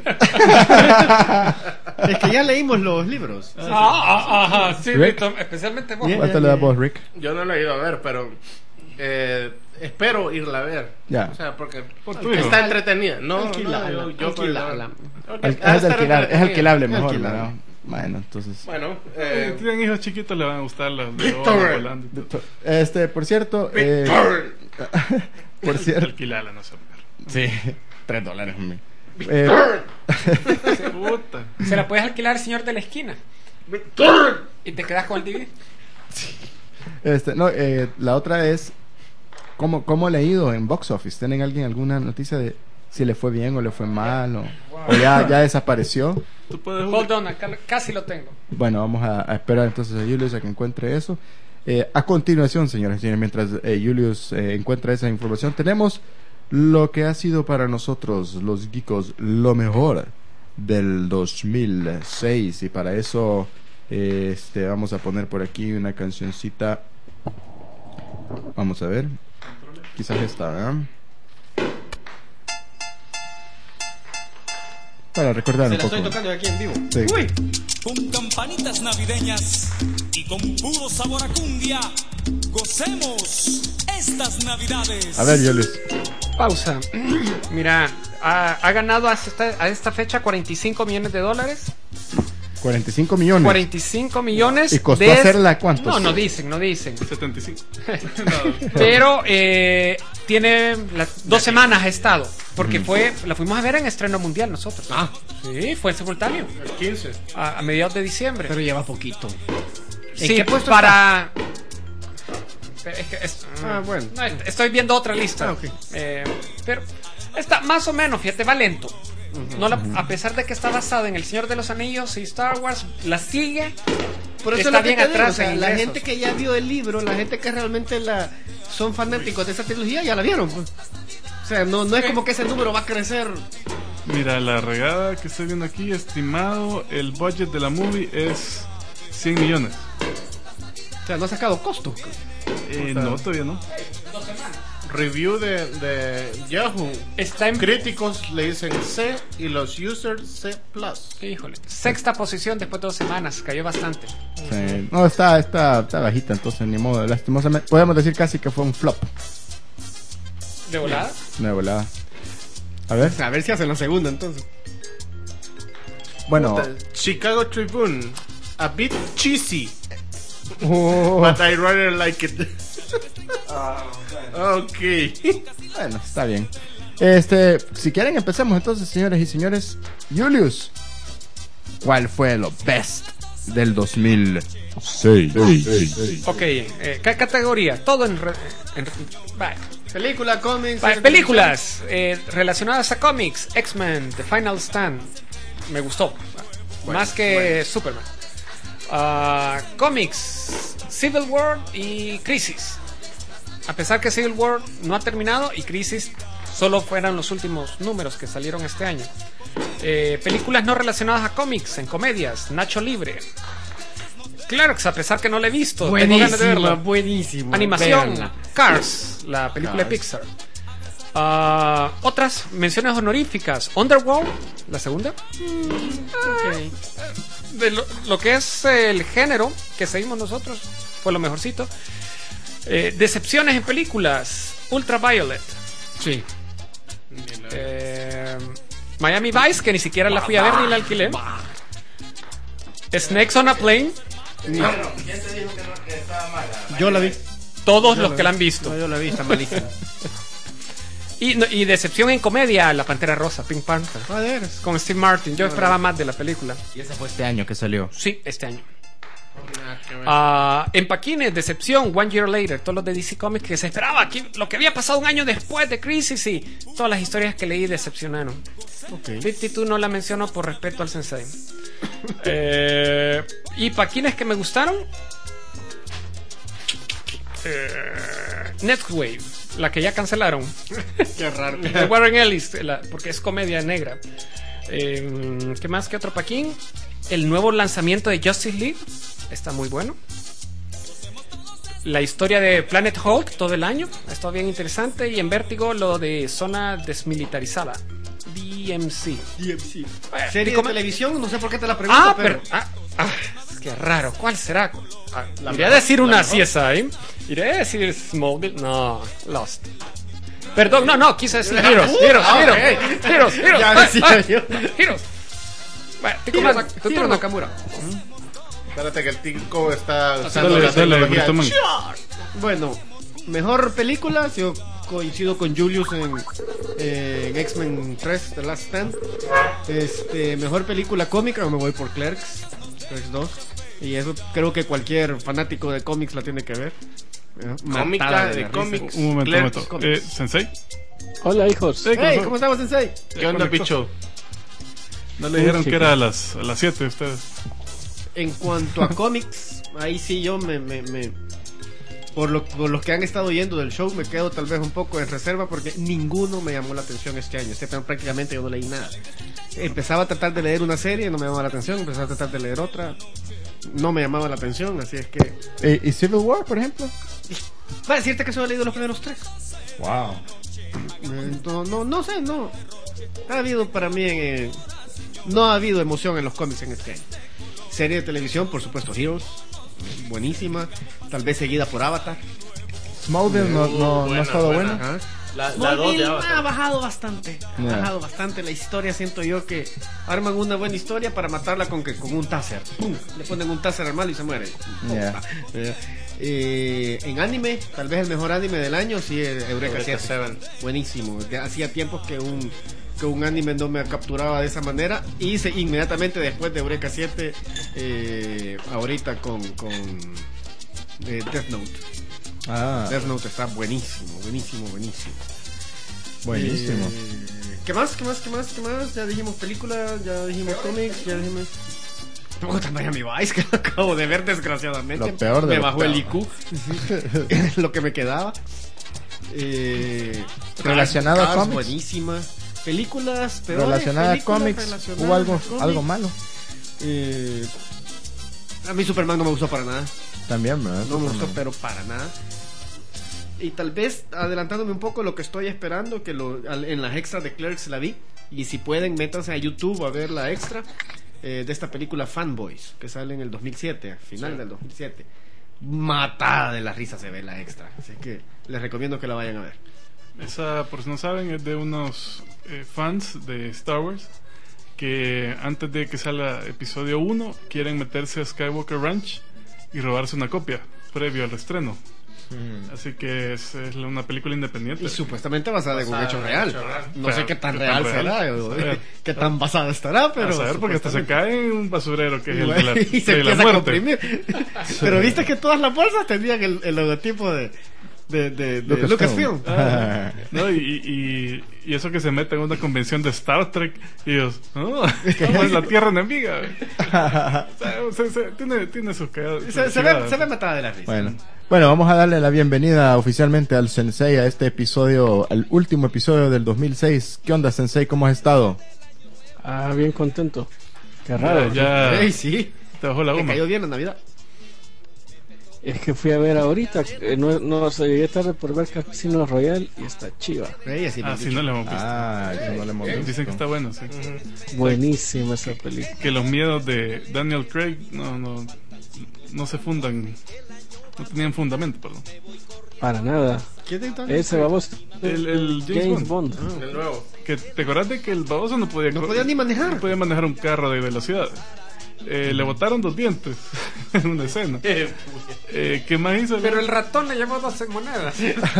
Es que ya leímos los libros. Ah, ah, ajá, sí, Rick. Víctor, especialmente vos. Bien. ¿Cuánto le da vos, Rick? Yo no la he ido a ver, pero eh, espero irla a ver. Ya. O sea, porque Por tu hijo. está entretenida. No, Alquilala, no, yo, yo alquilala. Ok, Al- va a es, estar alquilar, es entretenida. alquilable mejor, Alquilable. ¿verdad? Bueno, entonces. Bueno, Si eh, tienen hijos chiquitos le van a gustar las de Víctor. oro volando y todo. Este, por cierto. eh, Víctor. por cierto. Alquilala, no sé. Sí, tres dólares, hombre. Eh, Puta. Se la puedes alquilar al señor de la esquina Víctor. y te quedas con el D V D. este, no, eh, la otra es. ¿Cómo, ¿Cómo le ha ido en box office? ¿Tienen alguien alguna noticia de si le fue bien o le fue mal? O, o ya, ya desapareció. Tú puedes Hold on, acá- casi lo tengo. Bueno, vamos a, a esperar entonces a Julius a que encuentre eso. Eh, a continuación, señoras y señores, mientras eh, Julius eh, encuentra esa información, tenemos lo que ha sido para nosotros, los geekos, lo mejor del dos mil seis. Y para eso eh, este, vamos a poner por aquí una cancioncita. Vamos a ver. Quizás esta, ¿verdad? Para recordar Se un la estoy poco. tocando aquí en vivo. Sí. Uy, Con campanitas navideñas y con puro sabor a cumbia, gocemos estas navidades. A ver, Julius. Pausa. Mira, ha, ha ganado hasta esta, a esta fecha cuarenta y cinco millones de dólares. cuarenta y cinco millones. cuarenta y cinco millones. ¿Y costó de- hacerla cuántos? No, no dicen, no dicen. setenta y cinco. Pero eh, tiene las dos semanas ha estado. Porque fue, la fuimos a ver en estreno mundial nosotros. Ah. Sí, fue simultáneo. El quince. A, a mediados de diciembre. pero lleva poquito. ¿En Sí, qué puesto para. Pero es que es- Ah, bueno. no, est- estoy viendo otra lista. Ah, ok. Eh, pero está más o menos, fíjate, va lento. No la- a pesar de que está basada en El Señor de los Anillos y Star Wars, la sigue. Por eso Está es lo que bien te digo, atrás o sea, en la ingresos. gente que ya vio el libro, la gente que realmente la son fanáticos de esa trilogía, ya la vieron. Pues. O sea, no, no es como que ese número va a crecer. Mira, la regada que estoy viendo aquí, estimado, el budget de la movie es cien millones. O sea, no ha sacado costo. Eh, no, todavía no. Review de, de Yahoo. Está en. Críticos le dicen C y los users C plus. Híjole, sexta posición después de dos semanas, cayó bastante. Sí. No, está, está, está bajita, entonces ni modo. Lastimosamente, podemos decir casi que fue un flop. ¿De volada? De volada. A ver. A ver si hacen la segunda entonces. Bueno. Chicago Tribune. A bit cheesy, Oh, but I rather like it. Ok. bueno, está bien. Este, si quieren empecemos entonces, señores y señores. Julius, ¿cuál fue lo best del dos mil seis? Ok, eh, ¿qué categoría? Todo en. re- en re- vale. Película, cómics. Vale, serie de películas eh, relacionadas a cómics. X-Men, The Final Stand. Me gustó. Más que Superman. Ah, cómics, Civil War y Crisis. A pesar que Civil War no ha terminado y Crisis solo fueran los últimos números que salieron este año. Eh, películas no relacionadas a cómics, en comedias, Nacho Libre. Claro que a pesar que no la he visto, tengo ganas de Buenísimo, verla. buenísimo. Animación, Véanla. Cars, la película de Pixar. Ah, otras menciones honoríficas, Underworld, la segunda. De lo, lo que es el género que seguimos nosotros, fue lo mejorcito. Eh, decepciones en películas, Ultraviolet. Sí. Eh, Miami Vice, que ni siquiera la fui a ver ni la alquilé. Snakes on a Plane, Yo la vi. todos Yo los la que vi. la han visto. No, yo la vi, está malísima. Y, no- y decepción en comedia, La Pantera Rosa, Pink Panther. A ver. Con Steve Martin. Yo esperaba más de la película. Y ese fue este año que salió. Sí, este año. Ah, en Paquines, Decepción, One Year Later, todos los de D C Comics que se esperaba, aquí, lo que había pasado un año después de Crisis y todas las historias que leí decepcionaron. Ok. cincuenta y dos no la menciono por respeto al Sensei. Eh, y para quienes que me gustaron, eh, Next Wave, la que ya cancelaron. Qué raro. De Warren Ellis, la- porque es comedia negra. Eh, ¿Qué más que otro paquín? El nuevo lanzamiento de Justice League está muy bueno. La historia de Planet Hulk todo el año está bien interesante. Y en Vértigo lo de Zona Desmilitarizada, D M C. D M C. Eh, Serie ¿y de cómo- televisión, no sé por qué te la pregunto, Ah, pero... pero. Ah, ah, qué raro. ¿Cuál será? Ah, La iré a mejor, decir la una mejor. C S I. Iré a decir Smallville. No, Lost. Perdón, no, no, quise decir Heroes. Heroes, Ah, Heroes. ok. Heroes, Heroes. Ya Ah, decía ah, yo. Heroes. Bueno, Tico Hiro- Nak- Hiro Tico Nakamura. Espérate que el Tico está usando Dale, la dale, tecnología. Brito Man. Bueno, mejor película, yo coincido con Julius en, eh, en X-Men tres, The Last Stand. Este, mejor película cómica, me voy por Clerks, Clerks dos. Y eso creo que cualquier fanático de cómics la tiene que ver. Eh, matada Cómica la de risa. cómics. Un momento, un Clerks, momento. cómics. Eh, ¿Sensei? Hola, hijos. Sí, ¿qué Hey, pasó? ¿cómo estamos, Sensei? ¿Qué onda, Picho? No le dijeron Sí, que era a las a las siete ustedes. En cuanto a cómics, ahí sí yo me... me, me- por, lo, por los que han estado oyendo del show, me quedo tal vez un poco en reserva porque ninguno me llamó la atención este año. Este año prácticamente yo no leí nada. Empezaba a tratar de leer una serie, no me llamaba la atención. Empezaba a tratar de leer otra, no me llamaba la atención. Así es que... Eh, ¿Y Civil War, por ejemplo? Va a decirte que solo he leído los primeros tres. Wow. Eh, No, no, no sé, no. Ha habido para mí, eh, no ha habido emoción en los cómics en este año. Serie de televisión, por supuesto, Heroes, buenísima. Tal vez seguida por Avatar. Smallville no, no, no ha buena, estado buena. buena. Ajá. La, la dos Smallville de Avatar. ha bajado bastante. Ha Yeah. bajado bastante la historia. Siento yo que arman una buena historia para matarla con que con un taser. ¡Pum! Le ponen un taser al malo y se muere. Yeah. Puta. Eh, eh, en anime, tal vez el mejor anime del año, sí, eh, Eureka, Eureka siete. siete. Buenísimo. Ya hacía tiempo que un que un anime no me capturaba de esa manera. Y hice inmediatamente después de Eureka siete, eh, ahorita con, con eh, Death Note. Ah, Death Note está buenísimo, buenísimo, buenísimo. buenísimo. Eh, ¿Qué más? ¿Qué más? ¿Qué más? ¿Qué más? Ya dijimos película, ya dijimos cómics, ya dijimos... Puta, Miami Vice, que lo acabo de ver desgraciadamente. Lo peor de Me lo bajó peor. el I Q. Lo que me quedaba. Eh, Relacionado a Cars, cómics. buenísima. Películas peores. Relacionada a películas cómics, relacionadas ¿hubo algo, a cómics. algo malo? Eh, a mí Superman no me gustó para nada. También, ¿verdad? No me gustó, Superman. pero para nada. Y tal vez adelantándome un poco lo que estoy esperando, que lo, al- en las extras de Clerks la vi. Y si pueden, métanse a YouTube a ver la extra eh, de esta película Fanboys, que sale en el dos mil siete, al final del dos mil siete. Matada de la risa se ve la extra. Así que les recomiendo que la vayan a ver. Esa, por si no saben, es de unos eh, fans de Star Wars que antes de que salga episodio uno quieren meterse a Skywalker Ranch y robarse una copia previo al estreno. Así que es, es una película independiente. Y supuestamente basada en un Basada hecho en real. hecho real. No sé Pero, qué tan ¿qué real tan será, real? o- A ver. qué tan basada estará, pero... a saber, porque hasta se cae en un basurero que es el de la, y se de la empieza a muerte. comprimir. Pero viste que todas las bolsas tenían el, el logotipo de, de, de, de Lucasfilm. Lucasfilm. Ah, no, y, y, y eso que se mete en una convención de Star Trek y ellos, oh, ¿cómo es la tierra enemiga? O sea, se- se- tiene, tiene sus cagadas. Se, se ve, se ve matada de la risa. Bueno. Bueno, vamos a darle la bienvenida oficialmente al Sensei a este episodio, al último episodio del dos mil seis. ¿Qué onda, Sensei? ¿Cómo has estado? Ah, bien contento. Qué raro. Ya, ya Ey, sí. te bajó la Me goma. cayó bien la Navidad. Es que fui a ver ahorita. eh, no, no sé, llegué tarde por ver Casino Royale y está chiva. Ey, así me Ah, han sí, dicho. no le hemos visto. Ah, eso no le hemos visto. Dicen que está bueno, sí. Buenísima esa película. Que los miedos de Daniel Craig no, no, no se fundan, no tenían fundamento, perdón. Para nada. ¿Quién te entonces? Ese vamos. El, el James, James Bond. Bond. El nuevo. Que te acordás de que el baboso no podía No co- podía ni manejar. no podía manejar un carro de velocidad. Eh, le botaron dos dientes en una escena. Eh, ¿Qué más hizo? Pero el ratón le llevó doce monedas.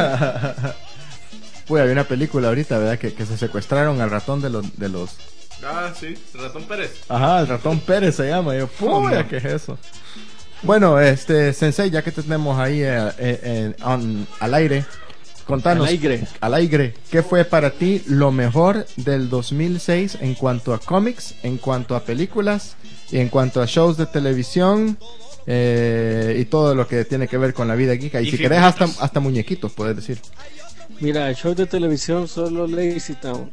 Uy, había una película ahorita, ¿verdad? Que, que se secuestraron al ratón de los, de los... Ah, sí, Ratón Pérez. Ajá, el ratón Pérez se llama. Y yo, puya, ¿qué es eso? Bueno, este, Sensei, ya que te tenemos ahí eh, eh, eh, on- al aire, contanos. Al aire. Al aire. ¿Qué fue para ti lo mejor del dos mil seis en cuanto a cómics, en cuanto a películas Y en cuanto a shows de televisión eh, y todo lo que tiene que ver con la vida geek, y, Y si querés hasta, figuritas. hasta muñequitos, puedes decir. Mira, el show de televisión solo Lazy Town.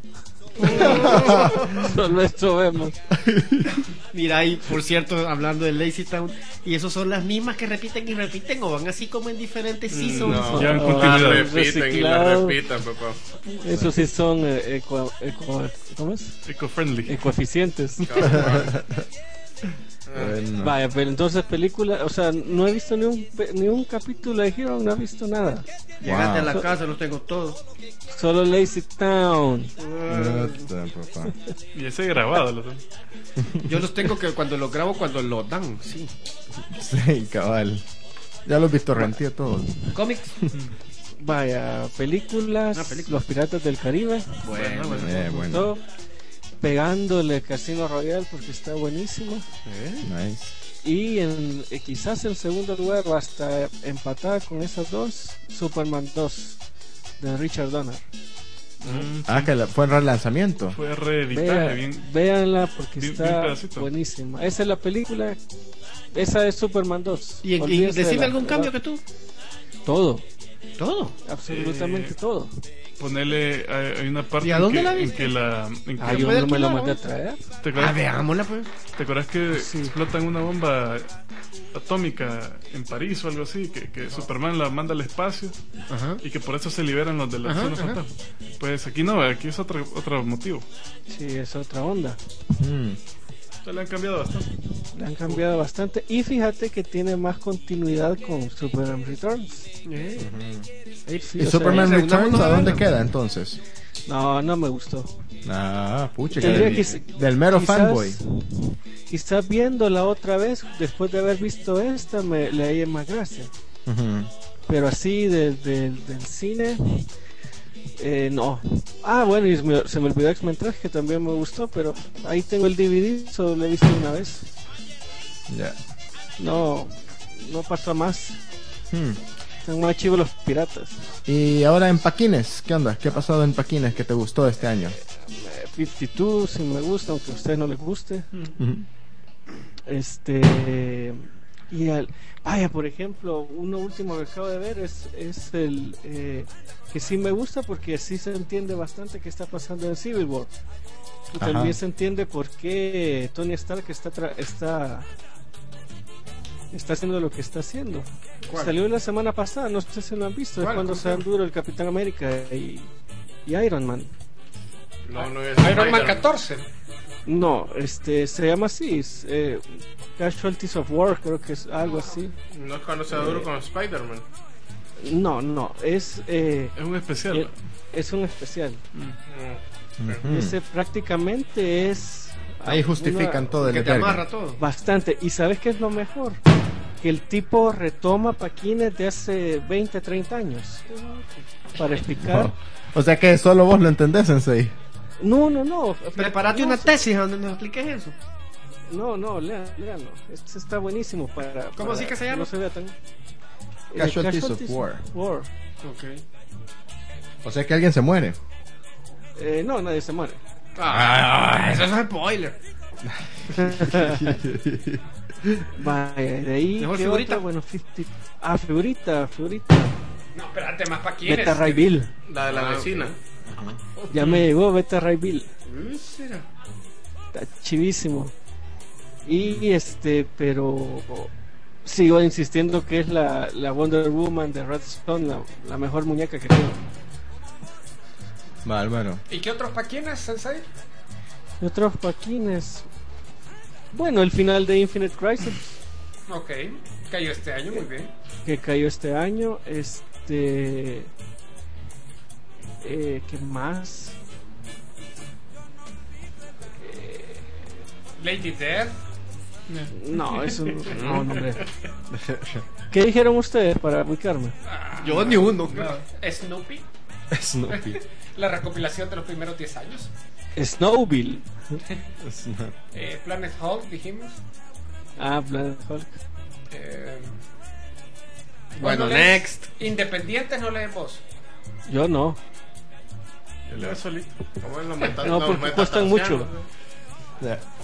Solo esto vemos. Mira, y por cierto, hablando de Lazy Town, y esos son las mismas que repiten y repiten, o van así como en diferentes seasons. No, Ya en la continuidad. repiten y la Reciclado. repitan, papá. Eso sí son eh, eco- eco- ¿cómo es? Eco-friendly. Ecoeficientes. Bueno. Vaya, pero entonces película, o sea, no he visto ni un, pe- ni un capítulo de Hero, no he visto nada. Llegaste a la Wow. casa, los tengo todos. Solo Lazy Town. Puta, papá. Y ese grabado. Lo tengo. Yo los tengo que cuando los grabo, cuando los dan, sí. Sí, cabal. Ya los he visto rentío todos. Cómics. Vaya, películas, Ah, películas. Los Piratas del Caribe, Bueno, bueno. Eh, bueno. todo, pegándole Casino Royale porque está buenísimo. Nice. Y en, eh, quizás en segundo lugar, o hasta empatada con esas dos, Superman dos de Richard Donner. Mm, Ah, que la- fue en relanzamiento. Fue reeditada. Vea- Bien. véanla porque bien- bien está pedacito. buenísima. Esa es la película, esa es Superman dos. ¿Y, en- y Olvídense de decime la- algún cambio que tú? Todo, Todo. absolutamente Eh, todo. Ponerle. Hay, hay una parte ¿Y a en dónde que, la en viste? que la. En que, Ah, yo puede no me lo alquilar, mandé a ¿no? traer. ¿te, Ah, acuerdas, veámosla, pues. ¿Te acuerdas que Sí. explotan una bomba atómica en París o algo así? Que, que Superman la manda al espacio Ajá. y que por eso se liberan los de la Ajá, zona ajá. fantasma. Pues aquí no, aquí es otro, otro motivo. Sí, es otra onda. Mm. Ya le han cambiado bastante. Le han cambiado bastante. Y fíjate que tiene más continuidad con Superman Returns. Eh. Sí, ¿Y o sea, Superman esa- Returns una- a dónde queda entonces? No, no me gustó. Ah, pucha, que Tendría del, que- del mero quizás- fanboy. Quizás viéndola otra vez, después de haber visto esta, me le hallé más gracia. Ujú. Pero así de- de- del cine, eh, no. Ah, bueno, y se me, se me olvidó X-Men tres, que también me gustó, pero ahí tengo el D V D, solo lo he visto una vez. Ya. No, no pasó más. Hmm. Están más chivos los piratas. Y ahora en Paquines, ¿qué onda? ¿Qué ha pasado en Paquines que te gustó este año? Eh, cincuenta y dos, si me gusta, aunque a ustedes no les guste. Ujú. Este y al, vaya, por ejemplo, uno último que acabo de ver es, es el eh, que sí me gusta porque sí se entiende bastante qué está pasando en Civil War. Y Ajá. también se entiende por qué Tony Stark está tra- está está haciendo lo que está haciendo. ¿Cuál? Salió la semana pasada, no sé si lo han visto, es ¿Cuál? cuando ¿Cuál? se dan duro el Capitán América y, y Iron Man. No, no es Iron Man Spider-Man. catorce. No, este se llama así, es, eh, Casualties of War, creo que es algo así. No es cuando se da duro con Spider-Man. No, no, es eh, Es un especial. eh, es un especial. No. Ujú. Ese prácticamente es Ahí justifican una- todo el Que te verga. amarra todo. bastante. ¿Y sabes qué es lo mejor? Que el tipo retoma paquines de hace veinte, treinta años para explicar. Oh. O sea que solo vos lo entendés, Sensei. No, no, no. Prepárate no, una tesis donde nos expliques eso. No, no, lean, léanlo. Este está buenísimo para. ¿Cómo para así que se llama? No se vea tan. Eh, Casualties of War. War. Ok. O sea que alguien se muere. Eh, no, nadie se muere. Ah, eso es spoiler. Vaya, de ahí. Mejor ¿qué figurita. otra? Bueno, cincuenta. Ah, figurita, figurita. No, espérate, más pa' quiénes. Beta Ray Bill. La de la Ah, vecina. Ya me llegó Beta Ray Bill. Mm, será. Está chivísimo. Y este, pero sigo insistiendo que es la, la Wonder Woman de Red Stone, la, la mejor muñeca que tengo. Bárbaro. ¿Y qué otros pa' quiénes, Sensei? Y otros paquines. Bueno, el final de Infinite Crisis Ok, cayó este año, muy bien. que cayó este año. Este. Eh, ¿Qué más? Lady Death. No, eso no, no, no, hombre. ¿Qué dijeron ustedes para ubicarme? Yo ni uno. Snoopy. Snoopy. La recopilación de los primeros diez años. Snowville. Eh, Planet Hulk, dijimos. Ah, Planet Hulk. Eh, Bueno, ¿no lees? next. Independientes no lees vos. Yo no. Él era solito. ¿Cómo es lo meta- No, no, porque meta cuestan tarsiano? mucho. Ya.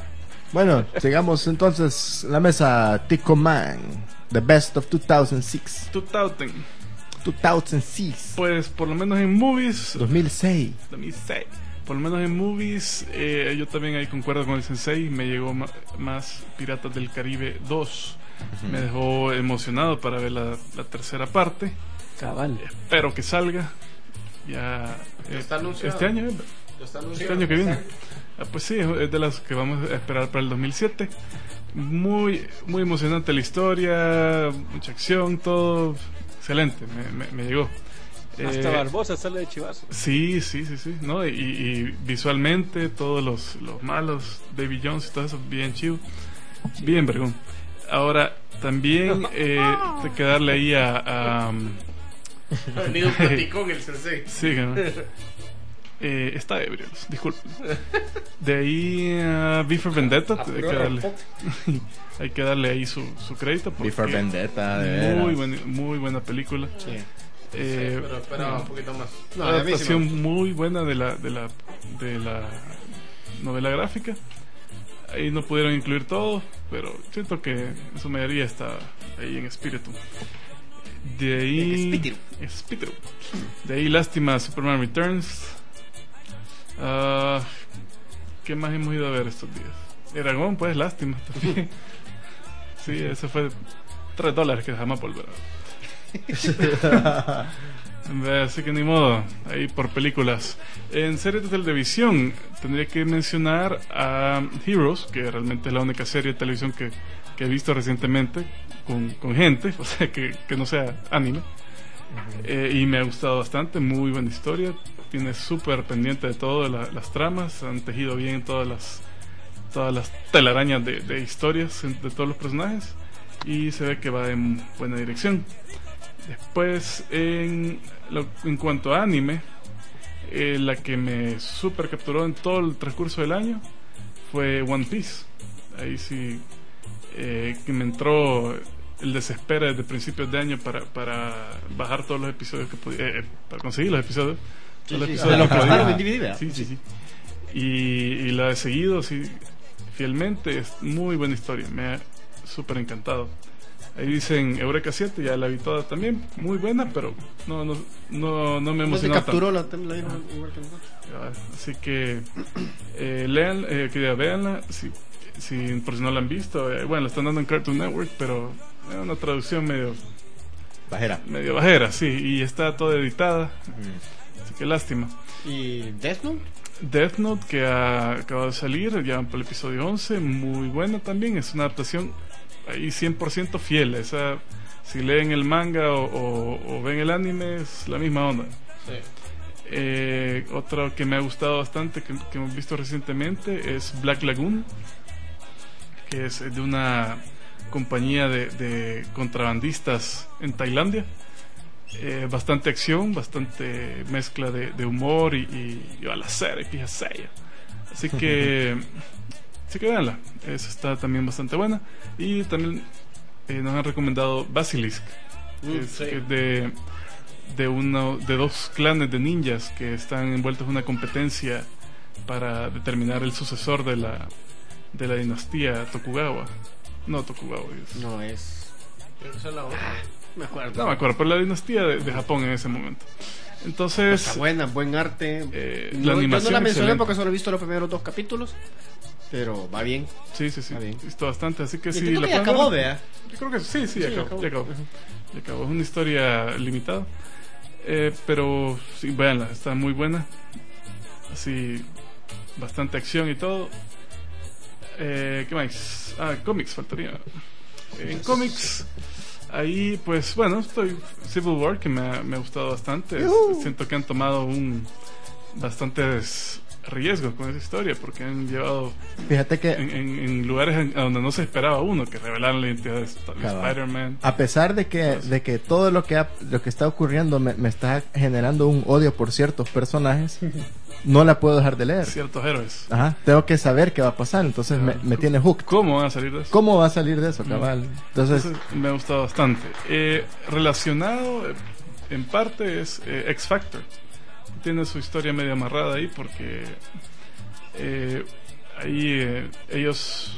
Bueno, sigamos entonces la mesa Tico Man, The Best of dos mil seis. dos mil. dos mil seis. Pues por lo menos en movies. dos mil seis. dos mil seis. Por lo menos en movies, eh, yo también ahí concuerdo con el Sensei. Me llegó ma- más Piratas del Caribe dos. Uh-huh. Me dejó emocionado para ver la, la tercera parte. Cabal. Espero que salga. Ya. Eh, Está anunciado. este año, ¿eh? Está Este año que viene. Ah, pues sí, es de las que vamos a esperar para el dos mil siete. Muy, muy emocionante la historia, mucha acción, todo excelente. Me, me, me llegó. Hasta Eh, Barbosa sale de chivazo. Sí, sí, sí, sí, ¿no? Y, y visualmente todos los, los malos, Davy Jones y todo eso, bien chido, bien vergón. Ahora, también eh, hay que darle ahí a... a um, Ha venido un platicón el Sensei. sí, ¿no? eh, está ebrio, disculpen. De ahí a V for Vendetta, hay que darle, hay que darle ahí su, su crédito. V for Vendetta, de muy, veras. buen, muy buena película. Sí. Eh, Sí, pero esperaba un poquito más. No, Una a mí sí adaptación me- muy buena de la, de la de la novela gráfica. Ahí no pudieron incluir todo, pero siento que en su mayoría está ahí en espíritu. De ahí Espíritu. espíritu. De ahí lástima Superman Returns. Ah, ¿qué más hemos ido a ver estos días? Eragon, pues lástima también. Sí, ese fue tres dólares que jamás volverá. Así que ni modo, ahí por películas. En series de televisión tendría que mencionar a Heroes, que realmente es la única serie de televisión que, que he visto recientemente con, con gente, o sea que, que no sea anime. Eh, y me ha gustado bastante, muy buena historia, tiene súper pendiente de todo, la, las tramas, han tejido bien todas las todas las telarañas de, de historias de todos los personajes y se ve que va en buena dirección. Después, en, lo, en cuanto a anime, eh, la que me super capturó en todo el transcurso del año fue One Piece. Ahí sí, eh, que me entró el desespero desde principios de año para, para bajar todos los episodios que podía, eh, para conseguir los episodios. Sí, Todos los sí, episodios de lo que que podía. estaban en D V D, ¿verdad? Sí, sí, sí. Y, y la he seguido, sí, fielmente. Es muy buena historia, me ha súper encantado. Ahí dicen Eureka siete, ya la vi toda también, muy buena, pero no no no, no me No te emocionó capturó tanto. la, la misma igual que nosotros. Ya, así que eh, lean, eh, que ya veanla, si, si por si no la han visto, eh, bueno, la están dando en Cartoon Network, pero es una traducción medio Bajera. medio bajera, sí, y está toda editada, así que lástima. ¿Y Death Note? Death Note, que ha acabado de salir, ya por el episodio once, muy buena también, es una adaptación ahí cien por ciento fiel. Esa, si leen el manga o, o, o ven el anime, es la misma onda. Sí. Eh, otro que me ha gustado bastante, que, que hemos visto recientemente, es Black Lagoon, que es de una compañía de, de contrabandistas en Tailandia. Eh, bastante acción, bastante mezcla de, de humor y, y, y balacera y pijasea. Así que así que véanla, esa está también bastante buena. Y también eh, nos han recomendado Basilisk, que es, sí. que es de de uno de dos clanes de ninjas que están envueltos en una competencia para determinar el sucesor de la de la dinastía Tokugawa. No Tokugawa, es- No es. Creo que esa es la otra. Me acuerdo. no me acuerdo, pero la dinastía de, de Japón en ese momento. Entonces, Está buena, buen arte. Eh, No, la yo animación no la mencioné excelente. porque solo he visto los primeros dos capítulos. Pero va bien. sí, sí, sí, Está bien. he visto bastante, así que Y sí. entiendo la que ya pueden acabó, ver. vea. Yo creo que sí, sí, ya Sí, acabó, acabó. ya acabó. Ujú. Ya acabó. Es una historia limitada, eh, pero sí, véanla, está muy buena. Así, bastante acción y todo. Eh, ¿Qué más? Ah, cómics, faltaría. En cómics, ahí pues bueno, estoy Civil War, que me ha, me ha gustado bastante. Es- siento que han tomado un bastantes riesgos con esa historia, porque han llevado Fíjate que en, en- en lugares en- a donde no se esperaba uno, que revelaran la identidad de, Sp- de Cabal. Spider-Man. a pesar de que de que todo lo que ha- lo que está ocurriendo me, me está generando un odio por ciertos personajes, no la puedo dejar de leer. Ciertos héroes. Ajá, tengo que saber qué va a pasar, entonces me, me tiene hooked. ¿Cómo van a salir de eso? ¿Cómo va a salir de eso, cabal? Entonces, Entonces, me ha gustado bastante. Eh, relacionado, eh, en parte, es eh, X Factor. Tiene su historia medio amarrada ahí porque eh, ahí eh, ellos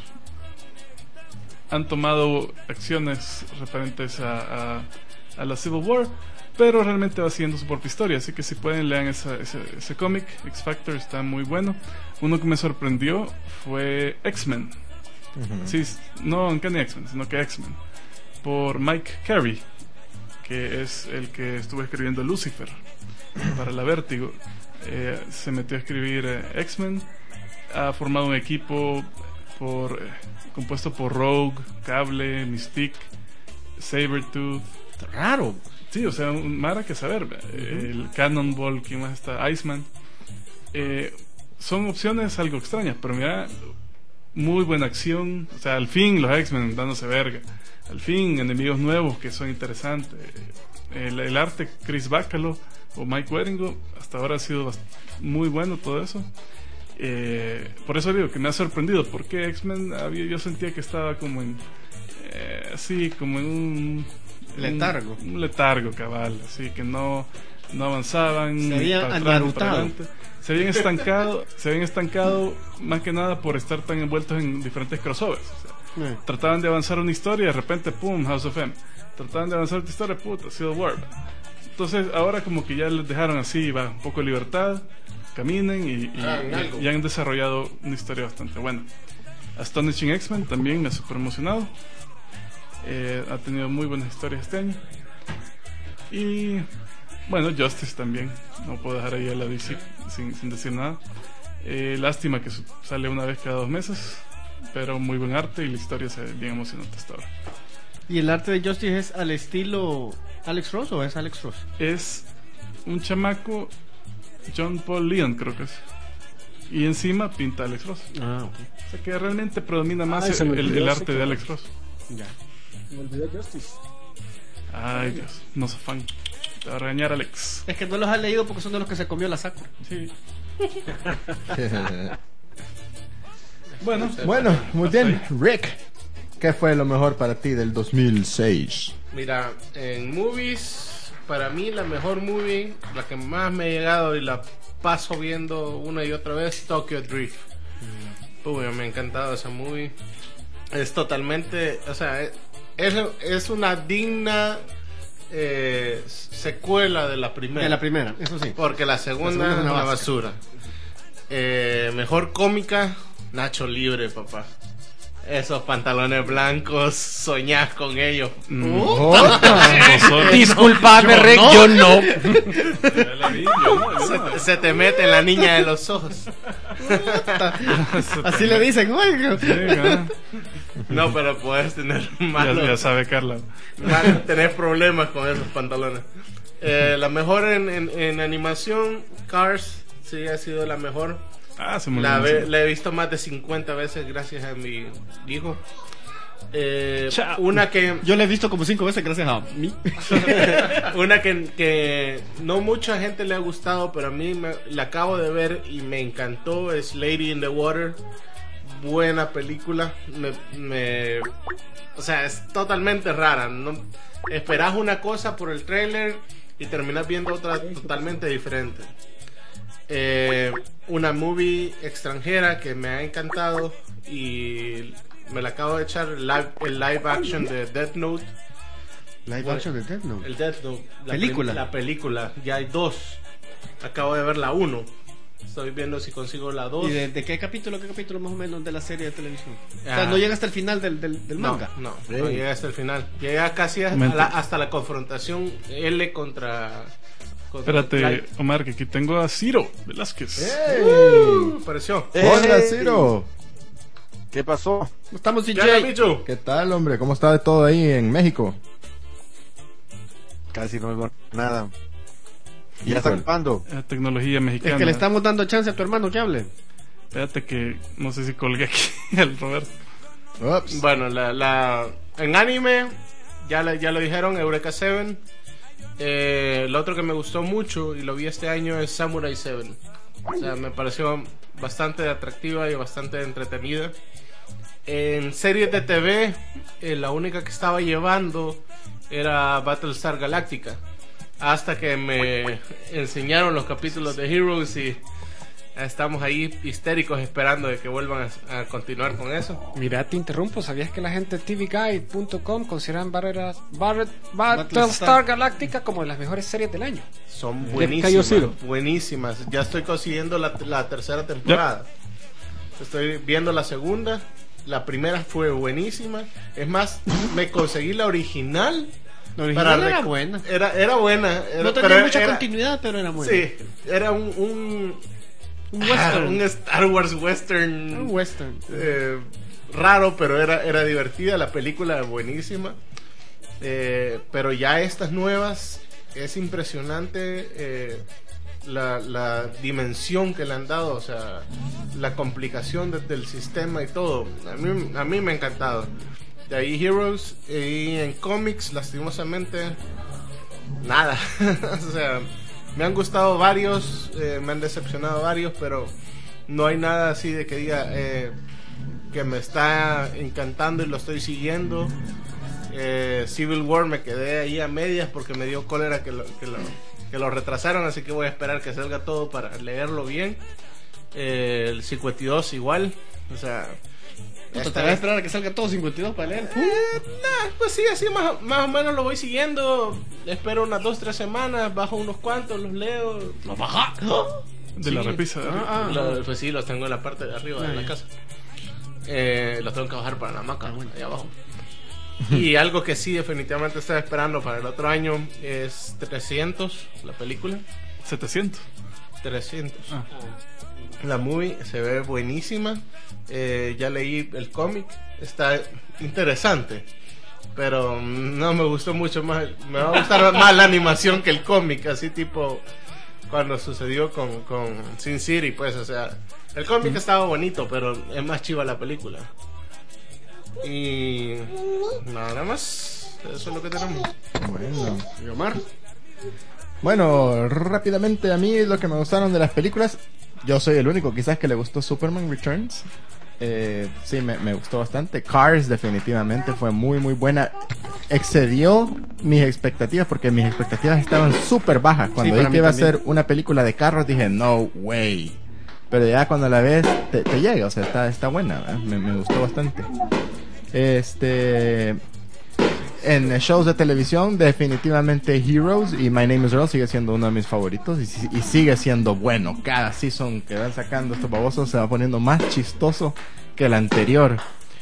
han tomado acciones referentes a, a, a la Civil War, pero realmente va siguiendo su propia historia, así que si pueden lean esa, ese, ese cómic. X Factor está muy bueno. Uno que me sorprendió fue X-Men. Uh-huh. Sí, no Uncanny X-Men, sino que X-Men, por Mike Carey, que es el que estuvo escribiendo Lucifer para la Vértigo. Eh, se metió a escribir eh, X-Men, ha formado un equipo por, eh, compuesto por Rogue, Cable, Mystique, Sabretooth. Raro. Sí, o sea, un Mara que saber. Uh-huh. El Cannonball, ¿quién más está? Iceman. Eh, son opciones algo extrañas, pero mira, muy buena acción. O sea, al fin los X-Men dándose verga. Al fin enemigos nuevos que son interesantes. El, el arte, Chris Bacalo o Mike Waringo, hasta ahora ha sido bast- muy bueno todo eso. Eh, por eso digo que me ha sorprendido, porque X-Men había, yo sentía que estaba como en eh, así como en un letargo, un, un letargo cabal, así que no no avanzaban, se habían para atrás, para adelante. Se habían estancado, se habían estancado más que nada por estar tan envueltos en diferentes crossovers. O sea, sí. Trataban de avanzar una historia y de repente pum, House of M. Trataban de avanzar otra historia, puta, Civil War. Entonces ahora como que ya les dejaron así, va, un poco de libertad, caminen y, y, ah, y, y han desarrollado una historia bastante buena. Astonishing X-Men también me ha super emocionado. Eh, ha tenido muy buenas historias este año. Y bueno, Justice también. No puedo dejar ahí a la D C sin, sin decir nada. Eh, lástima que sale una vez cada dos meses, pero muy buen arte y la historia se ve bien emocionante hasta ahora. ¿Y el arte de Justice es al estilo Alex Ross o es Alex Ross? Es un chamaco, John Paul Leon creo que es, y encima pinta Alex Ross. Ah, okay. O sea que realmente predomina más ah, el, el, el arte de Alex Ross. Ya. Me olvidó Justice. Ay Dios, no soy fan. Te va a regañar Alex. Es que no los has leído porque son de los que se comió la Sakura. Sí. bueno, bueno, muy bien. Rick, ¿qué fue lo mejor para ti del dos mil seis? Mira, en movies, para mí la mejor movie, la que más me ha llegado y la paso viendo una y otra vez, Tokyo Drift. Mm. Uy, me ha encantado esa movie. Es totalmente, o sea, es, es una digna eh, secuela de la primera. De la primera, eso sí. Porque la segunda, la segunda es una basura. Eh, mejor cómica, Nacho Libre, papá. Esos pantalones blancos, soñás con ellos. Mm. Oh, no, disculpadme, Rick, yo no. Se, se te mete la niña de los ojos. Así le dicen, oiga. No, pero puedes tener malos, ya, ya sabe Carla. Mal, tener problemas con esos pantalones. Eh, la mejor en, en, en animación, Cars, sí ha sido la mejor. Ah, se me la, ve, la he visto más de cincuenta veces gracias a mi hijo. Eh, una que yo la he visto como cinco veces gracias a mí. Una que, que no mucha gente le ha gustado, pero a mí me, la acabo de ver y me encantó, es Lady in the Water. Buena película. Me, me, o sea, es totalmente rara. No, esperás una cosa por el trailer y terminas viendo otra totalmente diferente. Eh, una movie extranjera que me ha encantado y me la acabo de echar, live, el live action de Death Note. Live bueno, action de Death Note. El Death Note. La película. La película. Ya hay dos. Acabo de ver la uno. Estoy viendo si consigo la dos. ¿Y de, de qué capítulo, qué capítulo más o menos de la serie de televisión? Ah. O sea, no llega hasta el final del, del, del manga. No, no, no llega hasta el final. Llega casi hasta la, hasta la confrontación L contra... Espérate, Light. Omar, que aquí tengo a Ciro Velázquez. ¡Hey! Uh, apareció. ¡Hey! Hola, Ciro. ¿Qué pasó? Estamos D J. ¿Qué tal, hombre? ¿Cómo está de todo ahí en México? Casi no oigo nada. ¿Ya está ocupando? La tecnología mexicana. Es que le estamos dando chance a tu hermano que hable. Espérate que no sé si colgué aquí el Roberto. Ups. Bueno, la, la en anime ya, la, ya lo dijeron, Eureka Seven. Eh, lo otro que me gustó mucho y lo vi este año es Samurai Seven. O sea, me pareció bastante atractiva y bastante entretenida. En series de T V, eh, la única que estaba llevando era Battlestar Galactica. Hasta que me enseñaron los capítulos de Heroes y, estamos ahí histéricos esperando de que vuelvan a, a continuar con eso. Mira, te interrumpo. ¿Sabías que la gente de T V Guide punto com consideran Battle- Battle- Battlestar Galactica como de las mejores series del año? Son cayó buenísimas, Ciro. buenísimas. Ya estoy consiguiendo la, la tercera temporada. Estoy viendo la segunda. La primera fue buenísima. Es más, me conseguí la original. La original para era rec- buena. Era, era buena. Era, No tenía pero mucha era- continuidad, pero era buena. Sí, era un, un, Un ah, western. un Star Wars western. Un western. eh, raro, pero era, era divertida. La película buenísima. Eh, pero ya estas nuevas es impresionante eh, la, la dimensión que le han dado, o sea, la complicación de- del sistema y todo. A mí, a mí me ha encantado. De ahí Heroes, y en cómics, lastimosamente, nada. O sea, me han gustado varios, eh, me han decepcionado varios, pero no hay nada así de que diga eh, que me está encantando y lo estoy siguiendo. Eh, Civil War me quedé ahí a medias porque me dio cólera que lo, que lo, que lo retrasaron, así que voy a esperar que salga todo para leerlo bien. Eh, el cincuenta y dos igual, o sea... Puta, esta te vas a vez- esperar a que salga todo cincuenta y dos para leer. eh, nah, pues sí, así más, más o menos lo voy siguiendo. Espero unas dos, tres semanas, bajo unos cuantos, los leo. ¡Lo baja! De la Sí. repisa. de arriba. Ah, ah. Lo- pues sí, los tengo en la parte de arriba Ah, de la ya. casa. Eh, los tengo que bajar para la hamaca, ahí abajo. Y algo que sí definitivamente estaba esperando para el otro año es trescientos, la película. setecientos. trescientos. Ah. La movie se ve buenísima. Eh, ya leí el cómic, está interesante, pero no me gustó mucho más. Me va a gustar más la animación que el cómic, así tipo cuando sucedió con, con Sin City, pues, o sea, el cómic estaba bonito, pero es más chiva la película. Y nada más, eso es lo que tenemos. Bueno. ¿Y Omar? Bueno, rápidamente a mí lo que me gustaron de las películas, yo soy el único quizás que le gustó Superman Returns. Eh, sí, me, me gustó bastante. Cars definitivamente fue muy muy buena. Excedió mis expectativas porque mis expectativas estaban súper bajas. Cuando Sí, vi para que mí iba a también. ser una película de carros dije, no way. Pero ya cuando la ves te, te llega, o sea, está, está buena, ¿verdad? me, me gustó bastante. Este... En shows de televisión, definitivamente Heroes y My Name is Earl sigue siendo uno de mis favoritos y, si- y sigue siendo bueno. Cada season que van sacando estos babosos se va poniendo más chistoso que el anterior.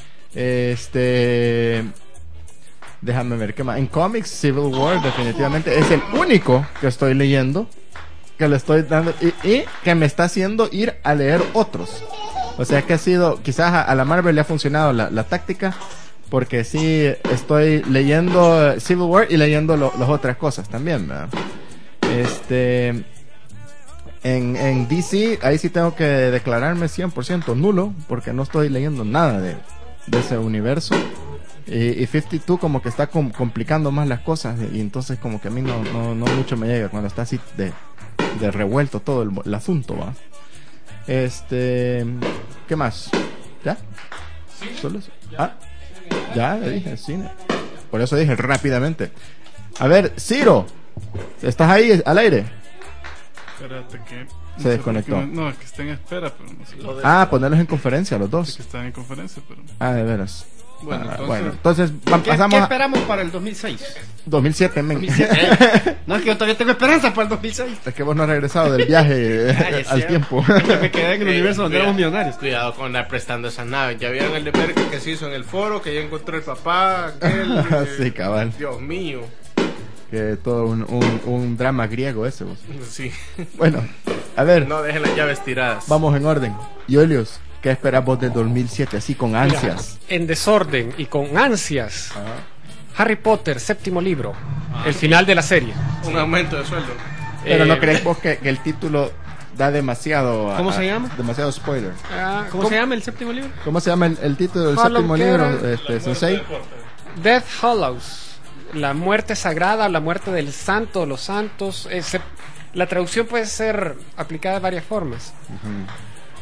Este. Déjame ver qué más. En cómics, Civil War definitivamente es el único que estoy leyendo, que le estoy dando y, y que me está haciendo ir a leer otros. O sea que ha sido, quizás a, a la Marvel le ha funcionado la, la táctica. Porque sí, estoy leyendo Civil War y leyendo lo- las otras cosas también, ¿verdad? Este... En, en D C, ahí sí tengo que declararme cien por ciento nulo, porque no estoy leyendo nada de, de ese universo. Y, y cincuenta y dos como que está com- complicando más las cosas, y entonces como que a mí no, no, no mucho me llega cuando está así de, de revuelto todo el, el asunto, ¿va? Este... ¿Qué más? ¿Ya? ¿Solo eso? Ah. Ya, le dije, cine. Por eso dije rápidamente. A ver, Ciro, ¿estás ahí al aire? Espérate que... Se no sé desconectó. por qué No, no, es que está en espera, pero no sé. Lo de- Ah, ponerlos en conferencia los Es dos. que está en conferencia, pero... Ah, de veras. Bueno, Ah, entonces- bueno, entonces va- ¿Qué, pasamos ¿Qué a esperamos para el dos mil seis? dos mil siete, men. dos mil siete. No, es que yo todavía tengo esperanza para el dos mil seis. Es que vos no has regresado del viaje Ay, es al cierto. tiempo. Me quedé en el Eh, universo donde cuida- éramos millonarios. Cuidado con andar prestando esas naves. Ya vieron el de Merkel que se hizo en el foro, que ya encontró el papá, aquel. eh, Sí, cabal. Dios mío. Que todo un, un, un drama griego ese, vos. Sí. Bueno, a ver, No dejen las llaves tiradas. vamos en orden. Yolius, ¿qué esperas vos del dos mil siete? Así con ansias. En desorden y con ansias. Harry Potter, séptimo libro. El final de la serie. Un aumento de sueldo. Pero Eh, no crees vos que, que el título da demasiado... a- ¿Cómo se a- llama? Demasiado spoiler. ah, ¿Cómo se llama el séptimo libro? ¿Cómo se llama el, el título del Hollow séptimo Kera. libro, este, Sensei? Death Hollows. La muerte sagrada, la muerte del santo, los santos. eh, se- la traducción puede ser aplicada de varias formas.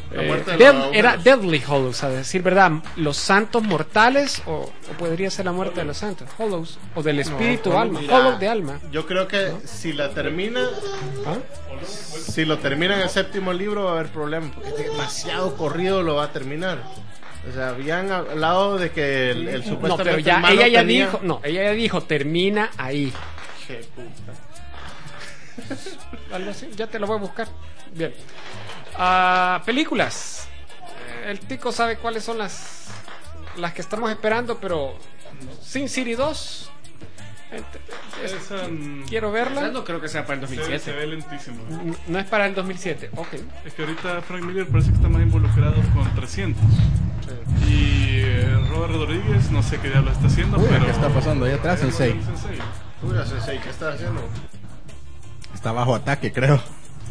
La Eh, muerte de Dead- los era agujeros. Deadly Hollows, a decir verdad. Los santos mortales, o, o podría ser la muerte de los santos. Hollows, o del espíritu, No, alma. mira, Hollow de alma. Yo creo que si la termina, ¿Ah? si lo termina en el séptimo libro va a haber problemas, porque es demasiado corrido lo va a terminar. O sea, habían hablado de que el, el No, supuestamente pero ya hermano ella ya tenía- dijo, no, ella ya dijo, termina ahí. Qué puta. Algo así, ya te lo voy a buscar. Bien. Ah, películas. Eh, El Tico sabe cuáles son las las que estamos esperando, pero Sin City dos. Ent- es- Esa, mm, Quiero verla. No creo que sea para el se, se dos mil siete. ve lentísimo. N- No es para el dos mil siete. Ok. Es que ahorita Frank Miller parece que está más involucrado con trescientos. Y eh, Robert Rodríguez, no sé qué diablos está haciendo, Uy, pero. ¿qué está pasando ahí atrás, el Sensei? Sensei. Uy, la Sensei, ¿qué está haciendo? Está bajo ataque, creo.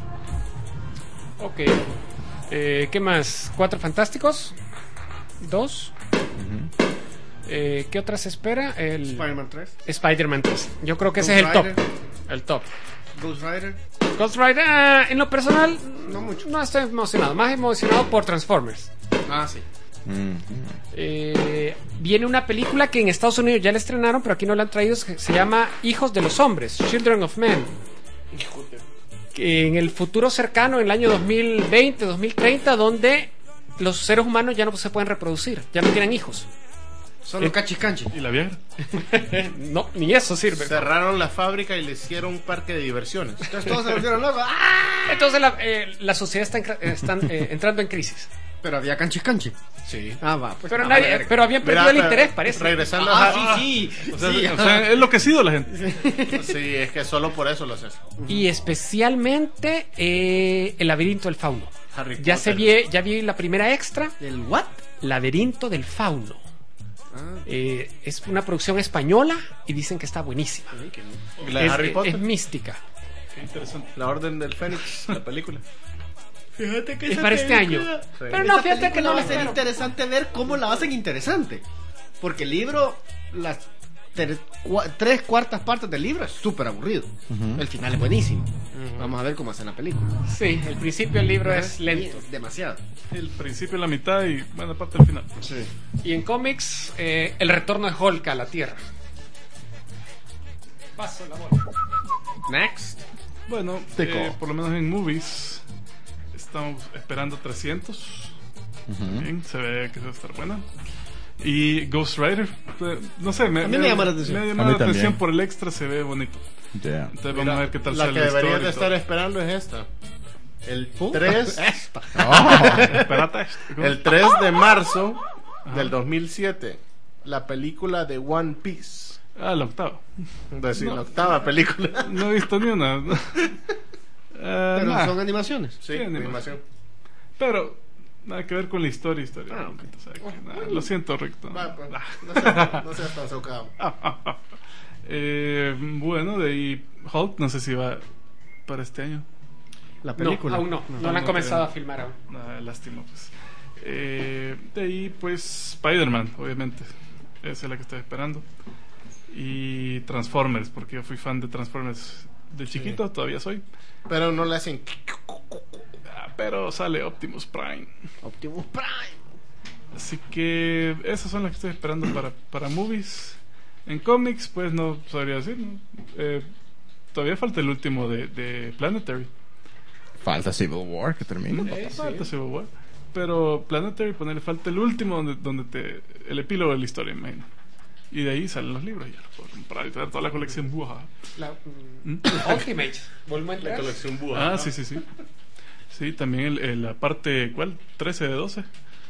Ok. Eh, ¿Qué más? ¿Cuatro Fantásticos? ¿Dos? Eh, ¿Qué otra se espera? El Spider-Man tres. Spider-Man tres. Yo creo que ese Ghost es el top. Rider. El top. Ghost Rider. Ghost Rider, ah, en lo personal, No mucho. no estoy emocionado. Más emocionado por Transformers. Ah, sí. Eh, viene una película que en Estados Unidos ya la estrenaron, pero aquí no la han traído. Se se llama Hijos de los Hombres, Children of Men. Que en el futuro cercano, en el año dos mil veinte, dos mil treinta, donde los seres humanos ya no se pueden reproducir, ya no tienen hijos. Solo Eh, cachis canchi. ¿Y la Viagra? No, ni eso sirve. Cerraron la fábrica y le hicieron un parque de diversiones. Entonces todos se volvieron locos. ¡Ah! Entonces la, eh, la sociedad está, en cra- están, eh, entrando en crisis. Pero había canchis canchi. Sí. Ah, va. Pues, Pero, ah, nadie, verga. pero habían perdido Mira, el pero- interés, parece. Regresando Ah, a... sí, sí. O sea, sí, o sea, es enloquecido la gente. Sí, es que solo por eso lo haces. Y especialmente eh, el laberinto del fauno. Harry Ya Potter. se vi, ya vi la primera extra, ¿El what? Laberinto del fauno. Ah, Eh, es una producción española y dicen que está buenísima. ¿Y la de es, Harry es- Potter? es mística. Qué interesante. La Orden del Fénix, la película. fíjate que Es para este año. Pero no, fíjate que no va la a ser espero. interesante ver cómo la hacen interesante. Porque el libro, las ter- cua- tres cuartas partes del libro es súper aburrido. El final es buenísimo. Vamos a ver cómo hacen la película. Sí, el principio del libro es lento. Y- Demasiado. El principio, la mitad y buena parte del final. Y en cómics, eh, el retorno de Hulk a la Tierra. Paso la bola. Next. Bueno, Teco. eh, por lo menos en movies estamos esperando trescientos. Bien, se ve que va a estar buena. Y Ghost Rider, eh, no sé, me, A mí me llama la atención. Me A llama mí la atención también. por el extra, se ve bonito. Ya. Entonces vamos a ver qué tal La sale que la historia deberías y de todo. estar esperando es esta. El Puta, tres, esta. Espérate. el tres de marzo del dos mil siete, la película de One Piece. Ah, la octava. Es decir, la octava película. No he visto ni una. Eh, Pero nah. son animaciones. Sí, Sí, animación. Pero nada que ver con la historia. historia Ah, ok. O sea, que, nah, lo siento, Rick. Va, pues, no seas, no seas tan socado. Eh, bueno, de ahí Hulk, no sé si va para este año. La No, película. aún no. No, No, la han no comenzado a creo. filmar aún. Nada, lástima, pues. Eh, de ahí, pues, Spider-Man, obviamente. Esa es la que estoy esperando. Y Transformers, porque yo fui fan de Transformers de chiquito, todavía soy. Pero no le hacen. Ah, pero sale Optimus Prime. Optimus Prime. Así que esas son las que estoy esperando para, para movies. En cómics, pues no sabría decir. ¿no? Eh, todavía falta el último de, de Planetary. Falta Civil War que termine. No falta Civil War. Pero Planetary, ponerle falta el último donde, donde te. El epílogo de la historia, me imagino. Y de ahí salen los libros. Y ya los puedo comprar y tener toda la colección. Buja. La, ¿Mm? Ultimate. Vuelvo a La entrar. colección Buja. Ah, sí, sí, sí. Sí, también el, el- la parte, ¿cuál? trece de doce.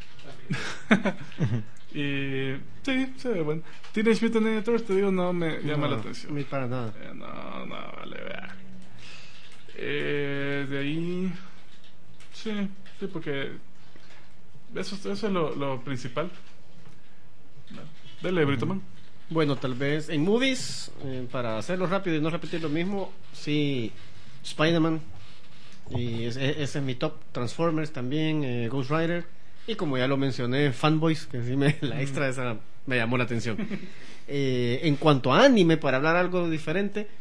Y sí, se ve bueno. Teenage Mutant Ninja Turtles, te digo, no me llama No, la atención. ni para nada. Eh, no, no, vale, vea. Eh, de ahí. Sí, sí, porque. Eso, eso es lo, lo principal. Dale, Brito Man. Bueno, tal vez en movies, eh, para hacerlo rápido y no repetir lo mismo, sí, Spider-Man, y ese, ese es mi top. Transformers también, eh, Ghost Rider, y como ya lo mencioné, Fanboys, que sí me, la extra esa me llamó la atención. Eh, en cuanto a anime, para hablar algo diferente,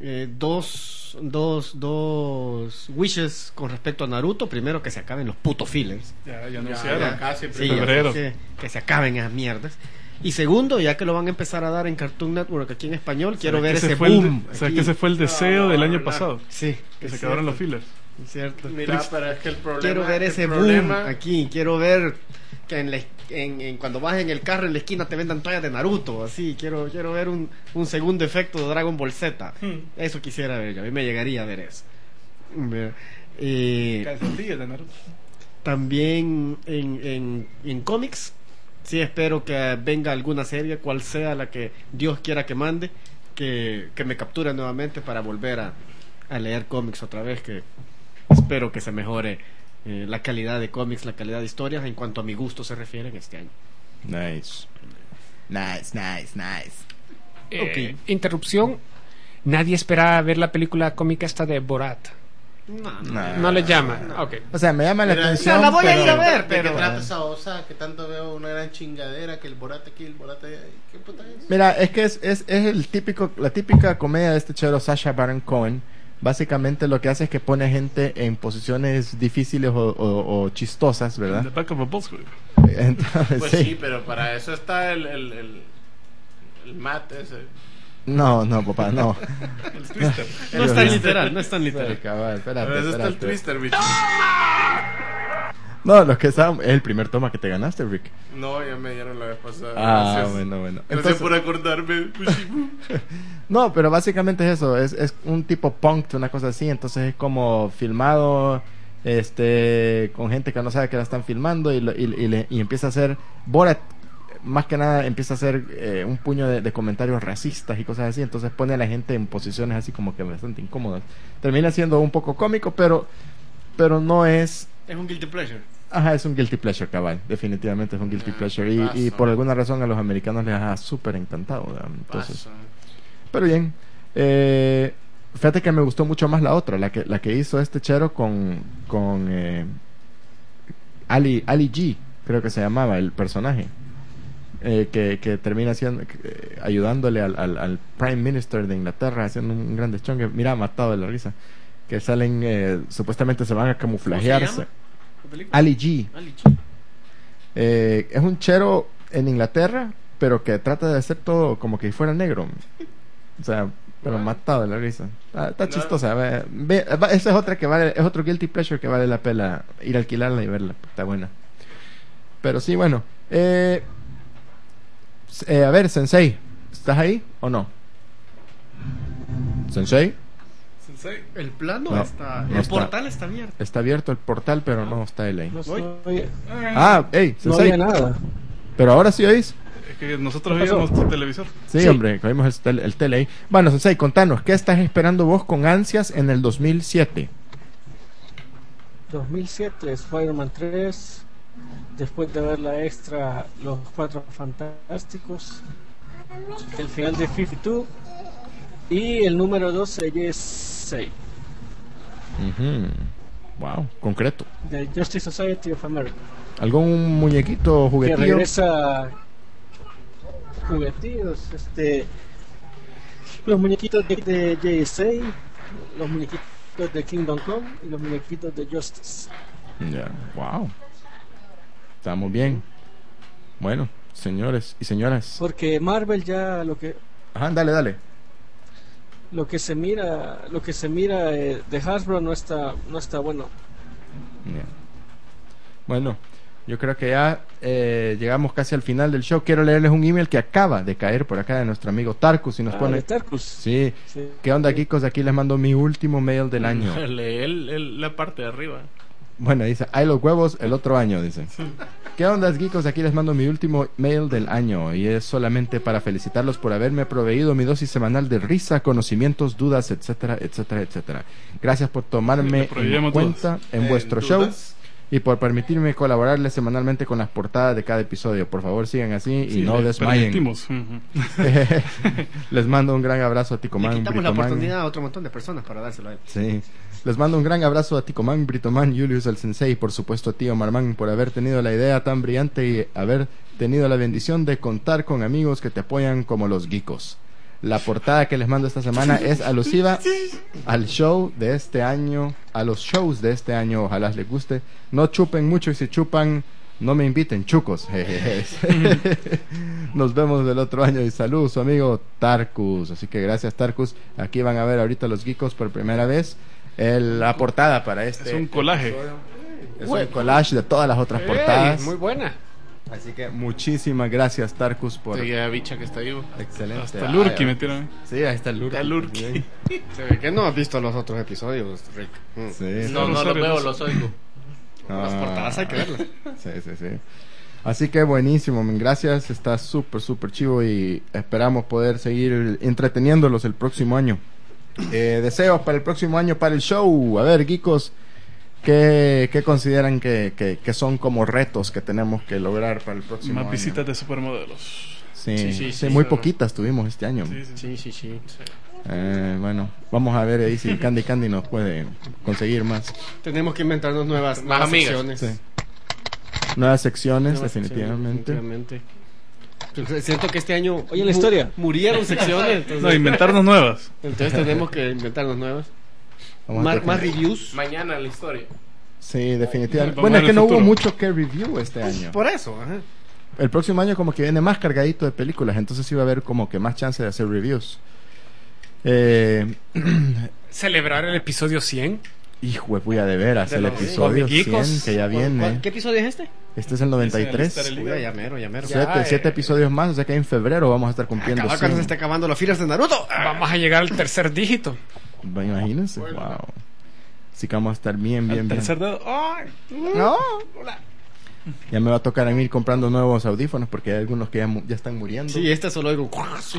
eh, dos, dos, dos wishes con respecto a Naruto. Primero, que se acaben los putos fillers. Ya, ya Ya, anunciaron. ya casi en Sí, ya, febrero. que, que se acaben esas mierdas. Y segundo, ya que lo van a empezar a dar en Cartoon Network aquí en español, quiero ¿Será ver que ese fue el de- boom. ¿será aquí. que ese fue el deseo del año no. pasado? Sí, Que es se acabaron los cierto, fillers. es cierto. Mira, pero es que el problema. Quiero ver el ese problema, boom aquí. Quiero ver que en, la, en, en- cuando vas en el carro en la esquina te vendan toallas de Naruto. Así, quiero quiero ver un, un segundo efecto de Dragon Ball Z. Hmm. Eso quisiera ver yo. A mí me llegaría a ver eso. Ver. Eh, Calzoncillos de Naruto. también en, en, en cómics, sí espero que venga alguna serie, cual sea la que Dios quiera que mande, que, que me capture nuevamente para volver a, a leer cómics otra vez, que espero que se mejore eh, la calidad de cómics, la calidad de historias en cuanto a mi gusto se refiere en este año. Nice. Nice, nice, nice. Eh, Interrupción. Nadie esperaba ver la película cómica esta de Borat. No, no. Nah. No le llama. Ok. O sea, me llama la Mira, atención. o sea, la voy a pero- ir a ver, ¿De pero- qué trata esa osa? Que tanto veo una gran chingadera, que el Borat aquí, el Borat allá. ¿Qué puta es? Mira, es que es, es, es el típico, la típica comedia de este chero Sacha Baron Cohen. Básicamente lo que hace es que pone gente en posiciones difíciles o, o- o chistosas, The ¿verdad? back of a Volkswagen. Entonces, Pues sí. sí, pero para eso está el. El, el, el Matt ese. No, no, papá, no. El Twister. No es tan literal, no es tan literal. Sí, cabal, espérate, Para eso está el espérate. Twister, bitch. No, lo que está es el primer toma que te ganaste, Rick. No, ya me dieron la vez pasada. Ah, Gracias. bueno, bueno. Gracias Entonces- por acordarme. Pushibu. No, pero básicamente es eso, es, es un tipo punk, una cosa así, entonces es como filmado este con gente que no sabe que la están filmando y, lo- y, y le- y empieza a hacer Borat, más que nada empieza a hacer eh, un puño de, de comentarios racistas y cosas así, entonces pone a la gente en posiciones así como que bastante incómodas. Termina siendo un poco cómico, pero pero no es... Es un guilty pleasure. Ajá, es un guilty pleasure, cabal. Definitivamente es un guilty Ah, pleasure. Y, pasa. y por alguna razón a los americanos les ha súper encantado. ¿verdad? Entonces, Pasa. pero bien. Eh, fíjate que me gustó mucho más la otra, la que, la que hizo este chero con, con eh, Ali, Ali G, creo que se llamaba el personaje. Eh, que, que termina siendo eh, ayudándole al, al, al Prime Minister de Inglaterra, haciendo un gran deschongue. Mira, matado de la risa. Que salen, eh, supuestamente se van a camuflajearse. llama? ¿La película? Ali G. Ali G. Eh, es un chero en Inglaterra, pero que trata de hacer todo como que fuera negro. O sea, pero matado de la risa. Ah, está No. chistosa. Ve, ve- va- esa es otra que vale, es otro guilty pleasure que vale la pena ir a alquilarla y verla. Está buena. Pero sí, bueno. Eh, s- eh, a ver, Sensei, ¿estás ahí o no? Sensei, Sensei. El plano No, está. no el está. portal está abierto. está abierto el portal, pero no está él ahí. No, Voy. soy- Ah, hey, no Sensei. había nada. Pero ahora sí oís. Es que nosotros ¿Qué pasó? oímos tu televisor. Sí, Sí. hombre, cogimos el, tel- el tele ahí. Bueno, Sensei, contanos, ¿qué estás esperando vos con ansias en el dos mil siete? dos mil siete, Spider-Man tres. Después de ver la extra, Los Cuatro Fantásticos. El final de cincuenta y dos. Y el número doce de seis. Ujú. Wow, concreto. De Justice Society of America. ¿Algún muñequito Que juguetillo? regresa juguetillos, este, los muñequitos de, de J S A, los muñequitos de Kingdom Come y los muñequitos de Justice. Ya, wow. Estamos bien. Bueno, señores y señoras. Porque Marvel ya lo que Ajá, dale, dale. lo que se mira, lo que se mira eh, de Hasbro no está no está bueno. Ya. Bueno, yo creo que ya eh, llegamos casi al final del show. Quiero leerles un email que acaba de caer por acá de nuestro amigo Tarkus y nos Ah, pone... de Tarkus. Sí. Sí. ¿Qué onda, Kikos? Aquí les mando mi último mail del año. Lee el- el- la parte de arriba. Bueno, dice, hay los huevos el otro año, dice. ¿Qué onda, geekos? Aquí les mando mi último mail del año y es solamente para felicitarlos por haberme proveído mi dosis semanal de risa, conocimientos, dudas, etcétera, etcétera, etcétera. Gracias por tomarme Le en prohibimos cuenta en Eh, vuestro show dudas. y por permitirme colaborarles semanalmente con las portadas de cada episodio. Por favor, sigan así y Sí, no le desmayen. permitimos. Ujú. Les mando un gran abrazo a Le Ticomán, quitamos la Britoman. oportunidad a otro montón de personas para dárselo a él. Sí. Les mando un gran abrazo a Ticomán, Britoman, Julius el Sensei y por supuesto a Tío Marmán por haber tenido la idea tan brillante y haber tenido la bendición de contar con amigos que te apoyan como los geekos. La portada que les mando esta semana es alusiva al show de este año, a los shows de este año. Ojalá les guste. No chupen mucho y si chupan, no me inviten, chucos. Nos vemos del otro año y saludos, su amigo Tarkus. Así que gracias, Tarkus. Aquí van a ver ahorita los geekos por primera vez el, la portada para este. Es un collage. Es un collage de todas las otras portadas. Ey, muy buena. Así que muchísimas gracias, Tarkus, por... Sí, ya bicha que está vivo. Excelente. Hasta Lurky Ah, metieron. Sí, ahí está el Lurky. Está Lurky. también. Se ve que no has visto los otros episodios, Rick. Mm. Sí. No, no los veo, los oigo. Las portadas hay que verlas. Sí, sí, sí. Así que buenísimo, men, gracias. Está súper, súper chivo y esperamos poder seguir entreteniéndolos el próximo año. Eh, deseos para el próximo año para el show. A ver, geekos, ¿qué, qué consideran que, que, que son como retos que tenemos que lograr para el próximo Más año? visitas de supermodelos. Sí, Sí, sí, sí, sí, sí, muy sí. poquitas tuvimos este año. Sí, sí, sí. Sí, sí, sí. Eh, bueno, vamos a ver ahí si Candy Candy nos puede conseguir más. Tenemos que inventarnos nuevas, Más nuevas amigas. secciones. Sí. Nuevas secciones, Nuevas definitivamente. secciones, definitivamente. Pero siento que este año Oye, la mu- historia. murieron secciones. Entonces, No, inventarnos nuevas. entonces tenemos que inventarnos nuevas. Vamos a Más, tener- más reviews. Mañana la historia. Sí, definitivamente. Vamos Bueno, a es ver que el no hubo futuro. mucho que review este año. Por eso, ajá. El próximo año como que viene más cargadito de películas, entonces sí va a haber como que más chance de hacer reviews. Eh, Celebrar el episodio cien. hijo de puya, de veras, De el los episodio comiquicos. cien que ya ¿Cuál- viene. ¿Qué episodio es este? Este es el noventa y tres. Ese, el Uy, ya mero, ya mero. Siete, Ya, siete eh. episodios más, o sea que en febrero vamos a estar cumpliendo Acaba cuando se cien. esté acabando los fillers de Naruto. Vamos a llegar al tercer dígito. Va, Imagínense, wow. Así que vamos a estar bien, bien, El bien. tercer dedo. ¡Ay! No. Ya me va a tocar a mí ir comprando nuevos audífonos porque hay algunos que ya, mu- ya están muriendo. Sí, este solo oigo.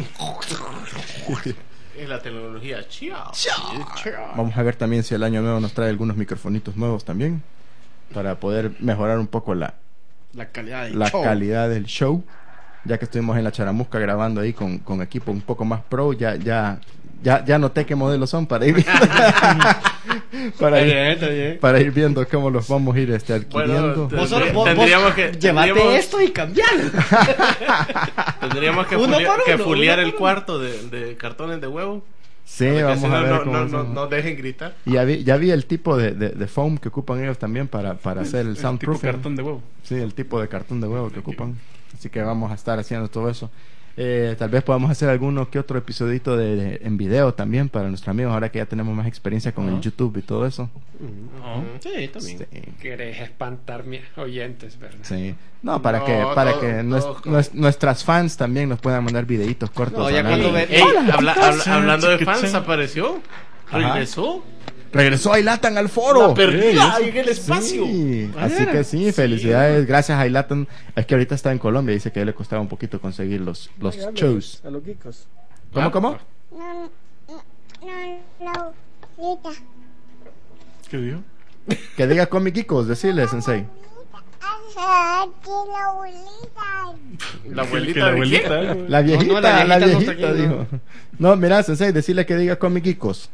Es la tecnología. Chao. Vamos a ver también si el año nuevo nos trae algunos microfonitos nuevos también para poder mejorar un poco la, La calidad del la show. calidad del show. Ya que estuvimos en la Charamusca grabando ahí con, con equipo un poco más pro, ya ya ya ya noté qué modelos son para ir para Está ir, bien, está bien. para ir viendo cómo los vamos a ir este, adquiriendo. Bueno, Vos solo, vos, Tendríamos vos que- llevate tendríamos- esto y cambiarlo. Tendríamos que, Uno fulia- por que uno, fuliar uno el por cuarto de, de cartones de huevo. Sí, Para que vamos así a no, ver no, cómo no, son. no, no dejen gritar. Y ya vi, ya vi el tipo de, de, de foam que ocupan ellos también para, para hacer el El tipo soundproofing. cartón de huevo. Sí, el tipo de cartón de huevo que ocupan. Así que vamos a estar haciendo todo eso. Eh, tal vez podamos hacer alguno que otro episodito de, de- en video también para nuestros amigos, ahora que ya tenemos más experiencia con el YouTube y todo eso. Sí, también. Sí. Querés espantar mis oyentes, ¿verdad? Sí. No, para No, que para todo- que todo nues- como- nues- nuestras fans también nos puedan mandar videitos cortos. No, ya hablando. cuando ve- Ey, Hola, habla- chicos. habla- hablando de fans, Chiquitín. apareció. Ajá. Regresó. Regresó Ailatan al foro. La perdida Sí, en el espacio. sí. Ah, Así era. que sí, felicidades. Gracias a Ailatan. Es que ahorita está en Colombia. Dice que a él le costaba un poquito conseguir los, los Dígame, shows. A los geekos. ¿Cómo, cómo? No, no, no, Lita. ¿Qué dijo? Que diga Comic Geekos, decirle, Sensei. Ajá, aquí la abuelita. La Que abuelita. la ¿de abuelita. quién? La viejita, No, no, la la viejita no viejita, está aquí, dijo. No, mira, Sensei, decirle que diga Comic Geekos.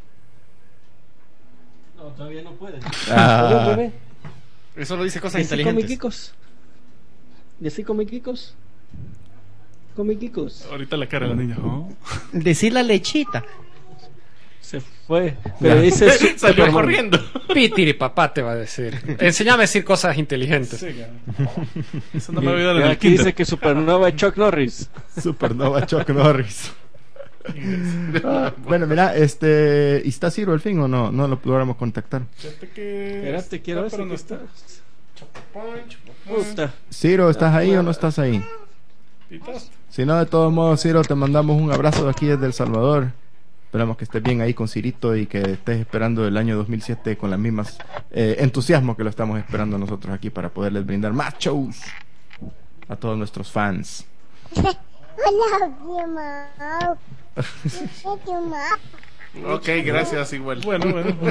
No, todavía no pueden. Ah. Bebé, bebé. Eso lo dice cosas Decí inteligentes. comiquicos. Decí comiquicos. Comiquicos. Ahorita la cara de la niña. Oh. Decir la lechita. Se fue. Pero dice su- Salió Superman. corriendo. Pitiri papá te va a decir. Enseñame a decir cosas inteligentes. Sí, cabrón. Eso no me olvidó en Y el aquí kinder. dice que Supernova es Chuck Norris. Supernova Chuck Norris. Ah, bueno, mira, este. ¿y está Ciro al fin o no? No lo logramos contactar. Fíjate que Espérate, quiero ver está, si pero no aquí está. está. Puta. Ciro, ¿estás ahí o no estás ahí? Pitaste. Si no, de todos modos, Ciro, te mandamos un abrazo de aquí desde El Salvador. Esperamos que estés bien ahí con Cirito y que estés esperando el año dos mil siete con las mismas eh, entusiasmo que lo estamos esperando nosotros aquí para poderles brindar más shows a todos nuestros fans. Hola, mi mamá. Tu mamá. Ok, gracias, igual. Bueno, bueno. bueno.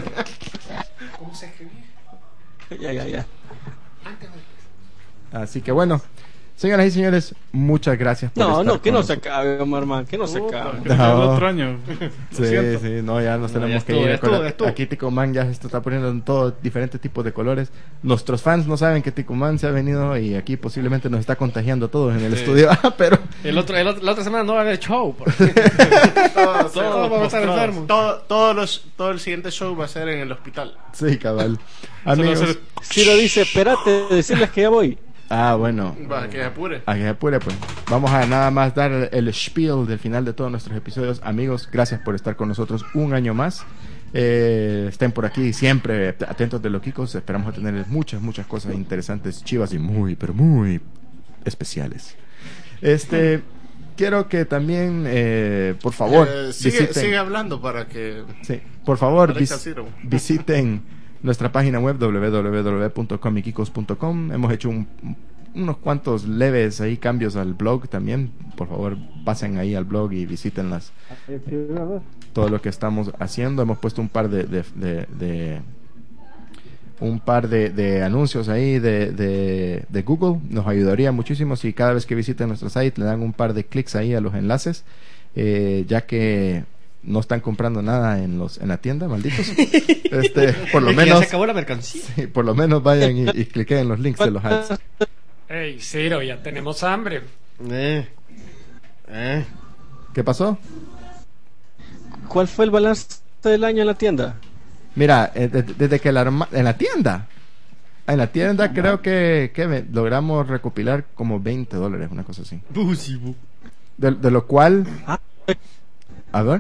Ya, ya, ya. Así que bueno, Señoras y señores, muchas gracias por No, estar no, que con no se nosotros. acabe, Omar, man, que no se Uh, acabe. que sea el otro año. Sí, Lo siento. sí, no, ya nos No, tenemos ya que estuvo, ir. ya estuvo, Acuérdate, ya estuvo. Aquí Ticumán ya se está poniendo en todo diferentes tipos de colores. Nuestros fans no saben que Ticumán se ha venido y aquí posiblemente nos está contagiando a todos en el Sí. estudio, pero El otro, el otro- la otra semana no va a haber show. porque- Todos, Todos vamos a estar todos, enfermos. todo, todos los, todo el siguiente show va a ser en el hospital. sí, cabal. Solo Amigos, hacer- Ciro dice, espérate, decirles que ya voy. ah, bueno. Va, que se apure. A que se apure, pues. Vamos a nada más dar el, el spiel del final de todos nuestros episodios. Amigos, gracias por estar con nosotros un año más. Eh, estén por aquí siempre atentos de Loquicos. Esperamos tener muchas, muchas cosas interesantes, chivas y muy, pero muy especiales. Este, quiero que también, eh, por favor, Eh, sigue, visiten. sigue hablando para que... Sí, por favor, Alexa vis- Ciro. visiten nuestra página web doble u doble u doble u punto comiquicos punto com. Hemos hecho un- unos cuantos leves ahí cambios al blog también. Por favor, pasen ahí al blog y visiten las, todo lo que estamos haciendo. Hemos puesto un par de, de, de- de- un par de, de anuncios ahí de, de, de Google. Nos ayudaría muchísimo si cada vez que visiten nuestro site le dan un par de clics ahí a los enlaces, eh, ya que no están comprando nada en los en la tienda, malditos. Este, por lo Es que ya menos, se acabó la mercancía. sí, por lo menos vayan y, y cliquen en los links de los ads. Ey, Ciro, ya tenemos hambre. Eh. Eh. ¿Qué pasó? ¿Cuál fue el balance del año en la tienda? Mira, eh, de- desde que la arma- en la tienda, en la tienda creo que, que me- logramos recopilar como veinte dólares, una cosa así. De, de lo cual, Ah, a ver,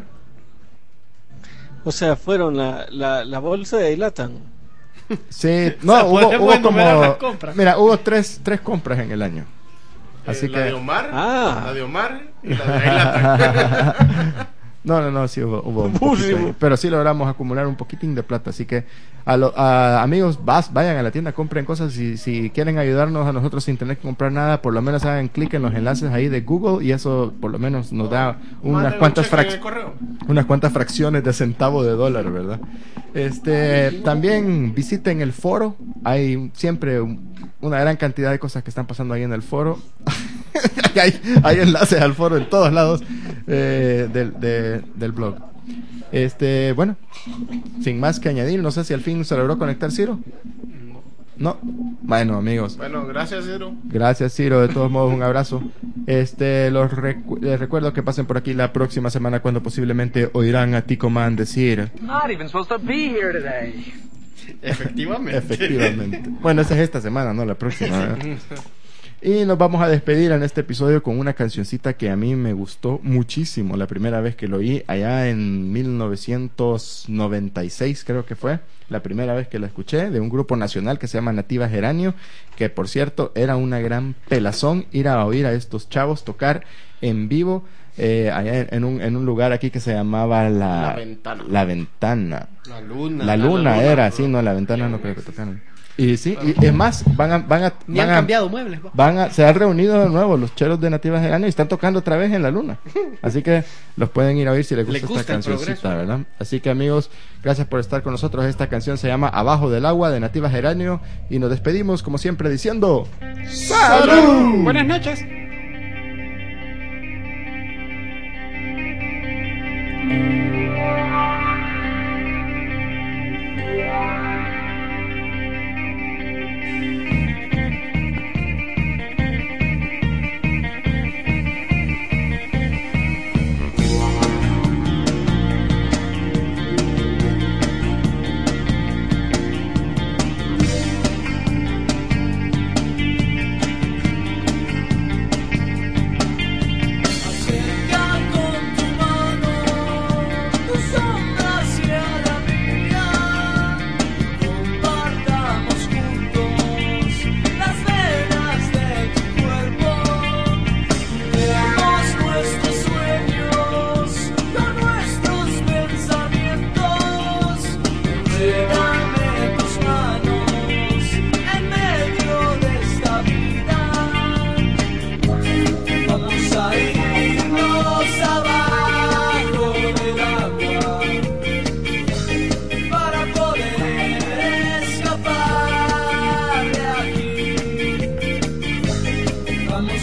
o sea, fueron la, la, la bolsa de Dilatan. sí, no, O sea, hubo, podemos hubo enumerar las como, compras. mira, hubo tres, tres compras en el año. Así Eh, la de que, Omar, Ah. la de Omar y la de Ailata. no, no, no, sí hubo, hubo un poquito ahí, pero sí logramos acumular un poquitín de plata, así que a, lo- a- amigos, vas, vayan a la tienda, compren cosas y si quieren ayudarnos a nosotros sin tener que comprar nada, por lo menos hagan clic en los enlaces ahí de Google y eso por lo menos nos da unas Mándenle cuantas un cheque frac- de correo. unas cuantas fracciones de centavo de dólar, ¿verdad? Este, también visiten el foro, hay siempre un- una gran cantidad de cosas que están pasando ahí en el foro. hay, hay enlaces al foro en todos lados eh, del, de- del blog. Este, bueno, sin más que añadir, no sé si al fin se logró conectar Ciro. No. Bueno, amigos. Bueno, gracias, Ciro. Gracias, Ciro. De todos modos, un abrazo. Este, los recu- les recuerdo que pasen por aquí la próxima semana cuando posiblemente oirán a Tico Man decir. Not even supposed to be here today. Efectivamente. Efectivamente. Bueno, esa es esta semana, no la próxima. ¿eh? Y nos vamos a despedir en este episodio con una cancioncita que a mí me gustó muchísimo la primera vez que lo oí, allá en mil novecientos noventa y seis creo que fue, la primera vez que la escuché, de un grupo nacional que se llama Nativa Geranio, que por cierto era una gran pelazón ir a oír a estos chavos tocar en vivo, eh, allá en, en un, en un lugar aquí que se llamaba La, La Ventana. La Ventana. La luna. La luna era, sí, no, la ventana no creo que tocaron. Y sí, y es más, van a, van a, Ni van han a- cambiado muebles. va. van a, se han reunido de nuevo los cheros de Nativas del Año y están tocando otra vez en la luna. Así que los pueden ir a oír si les gusta, Les gusta esta el cancioncita, progreso. ¿verdad? Así que amigos, gracias por estar con nosotros. Esta canción se llama Abajo del Agua de Nativas Geranio y nos despedimos como siempre diciendo ¡Salud! Buenas noches. Acerca con tu mano tu sombra hacia la mía, compartamos juntos las venas de tu cuerpo, veamos nuestros sueños con nuestros pensamientos, regálame tus manos en medio de esta vida. Vamos a irnos abajo del agua para poder escapar de aquí. Vamos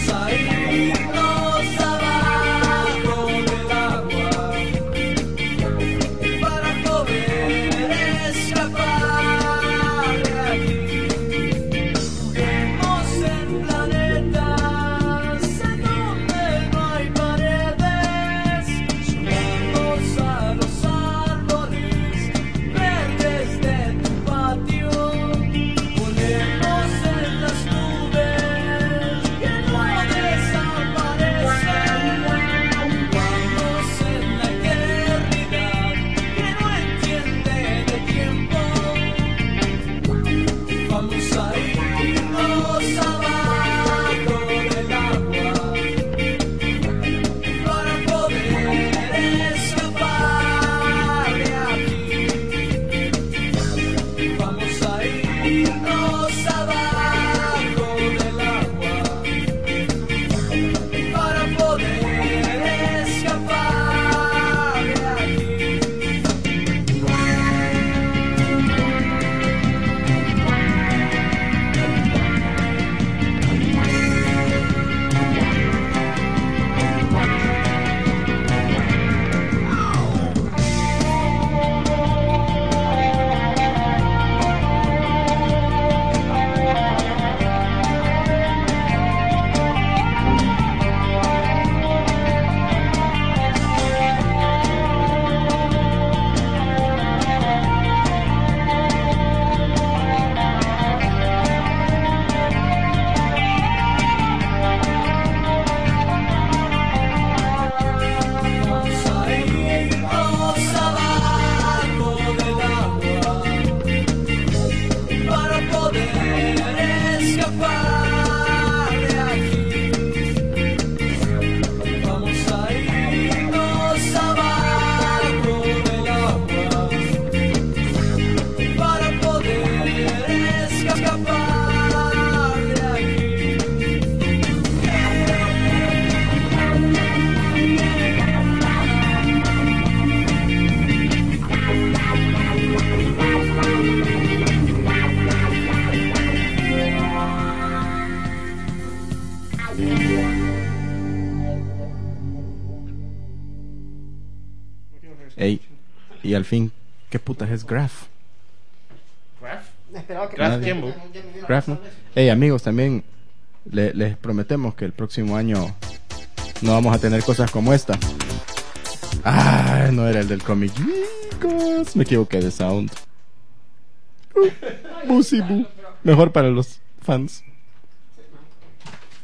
Ey, y al fin, ¿qué putas es Graph? Graph. Esperaba que Graph Nadie. Tiempo. Graph, ¿no? Ey, amigos, también le- les prometemos que el próximo año no vamos a tener cosas como esta. Ah, no era el del cómic. Chicos, me equivoqué de sound. Uh, Busibu. Mejor para los fans.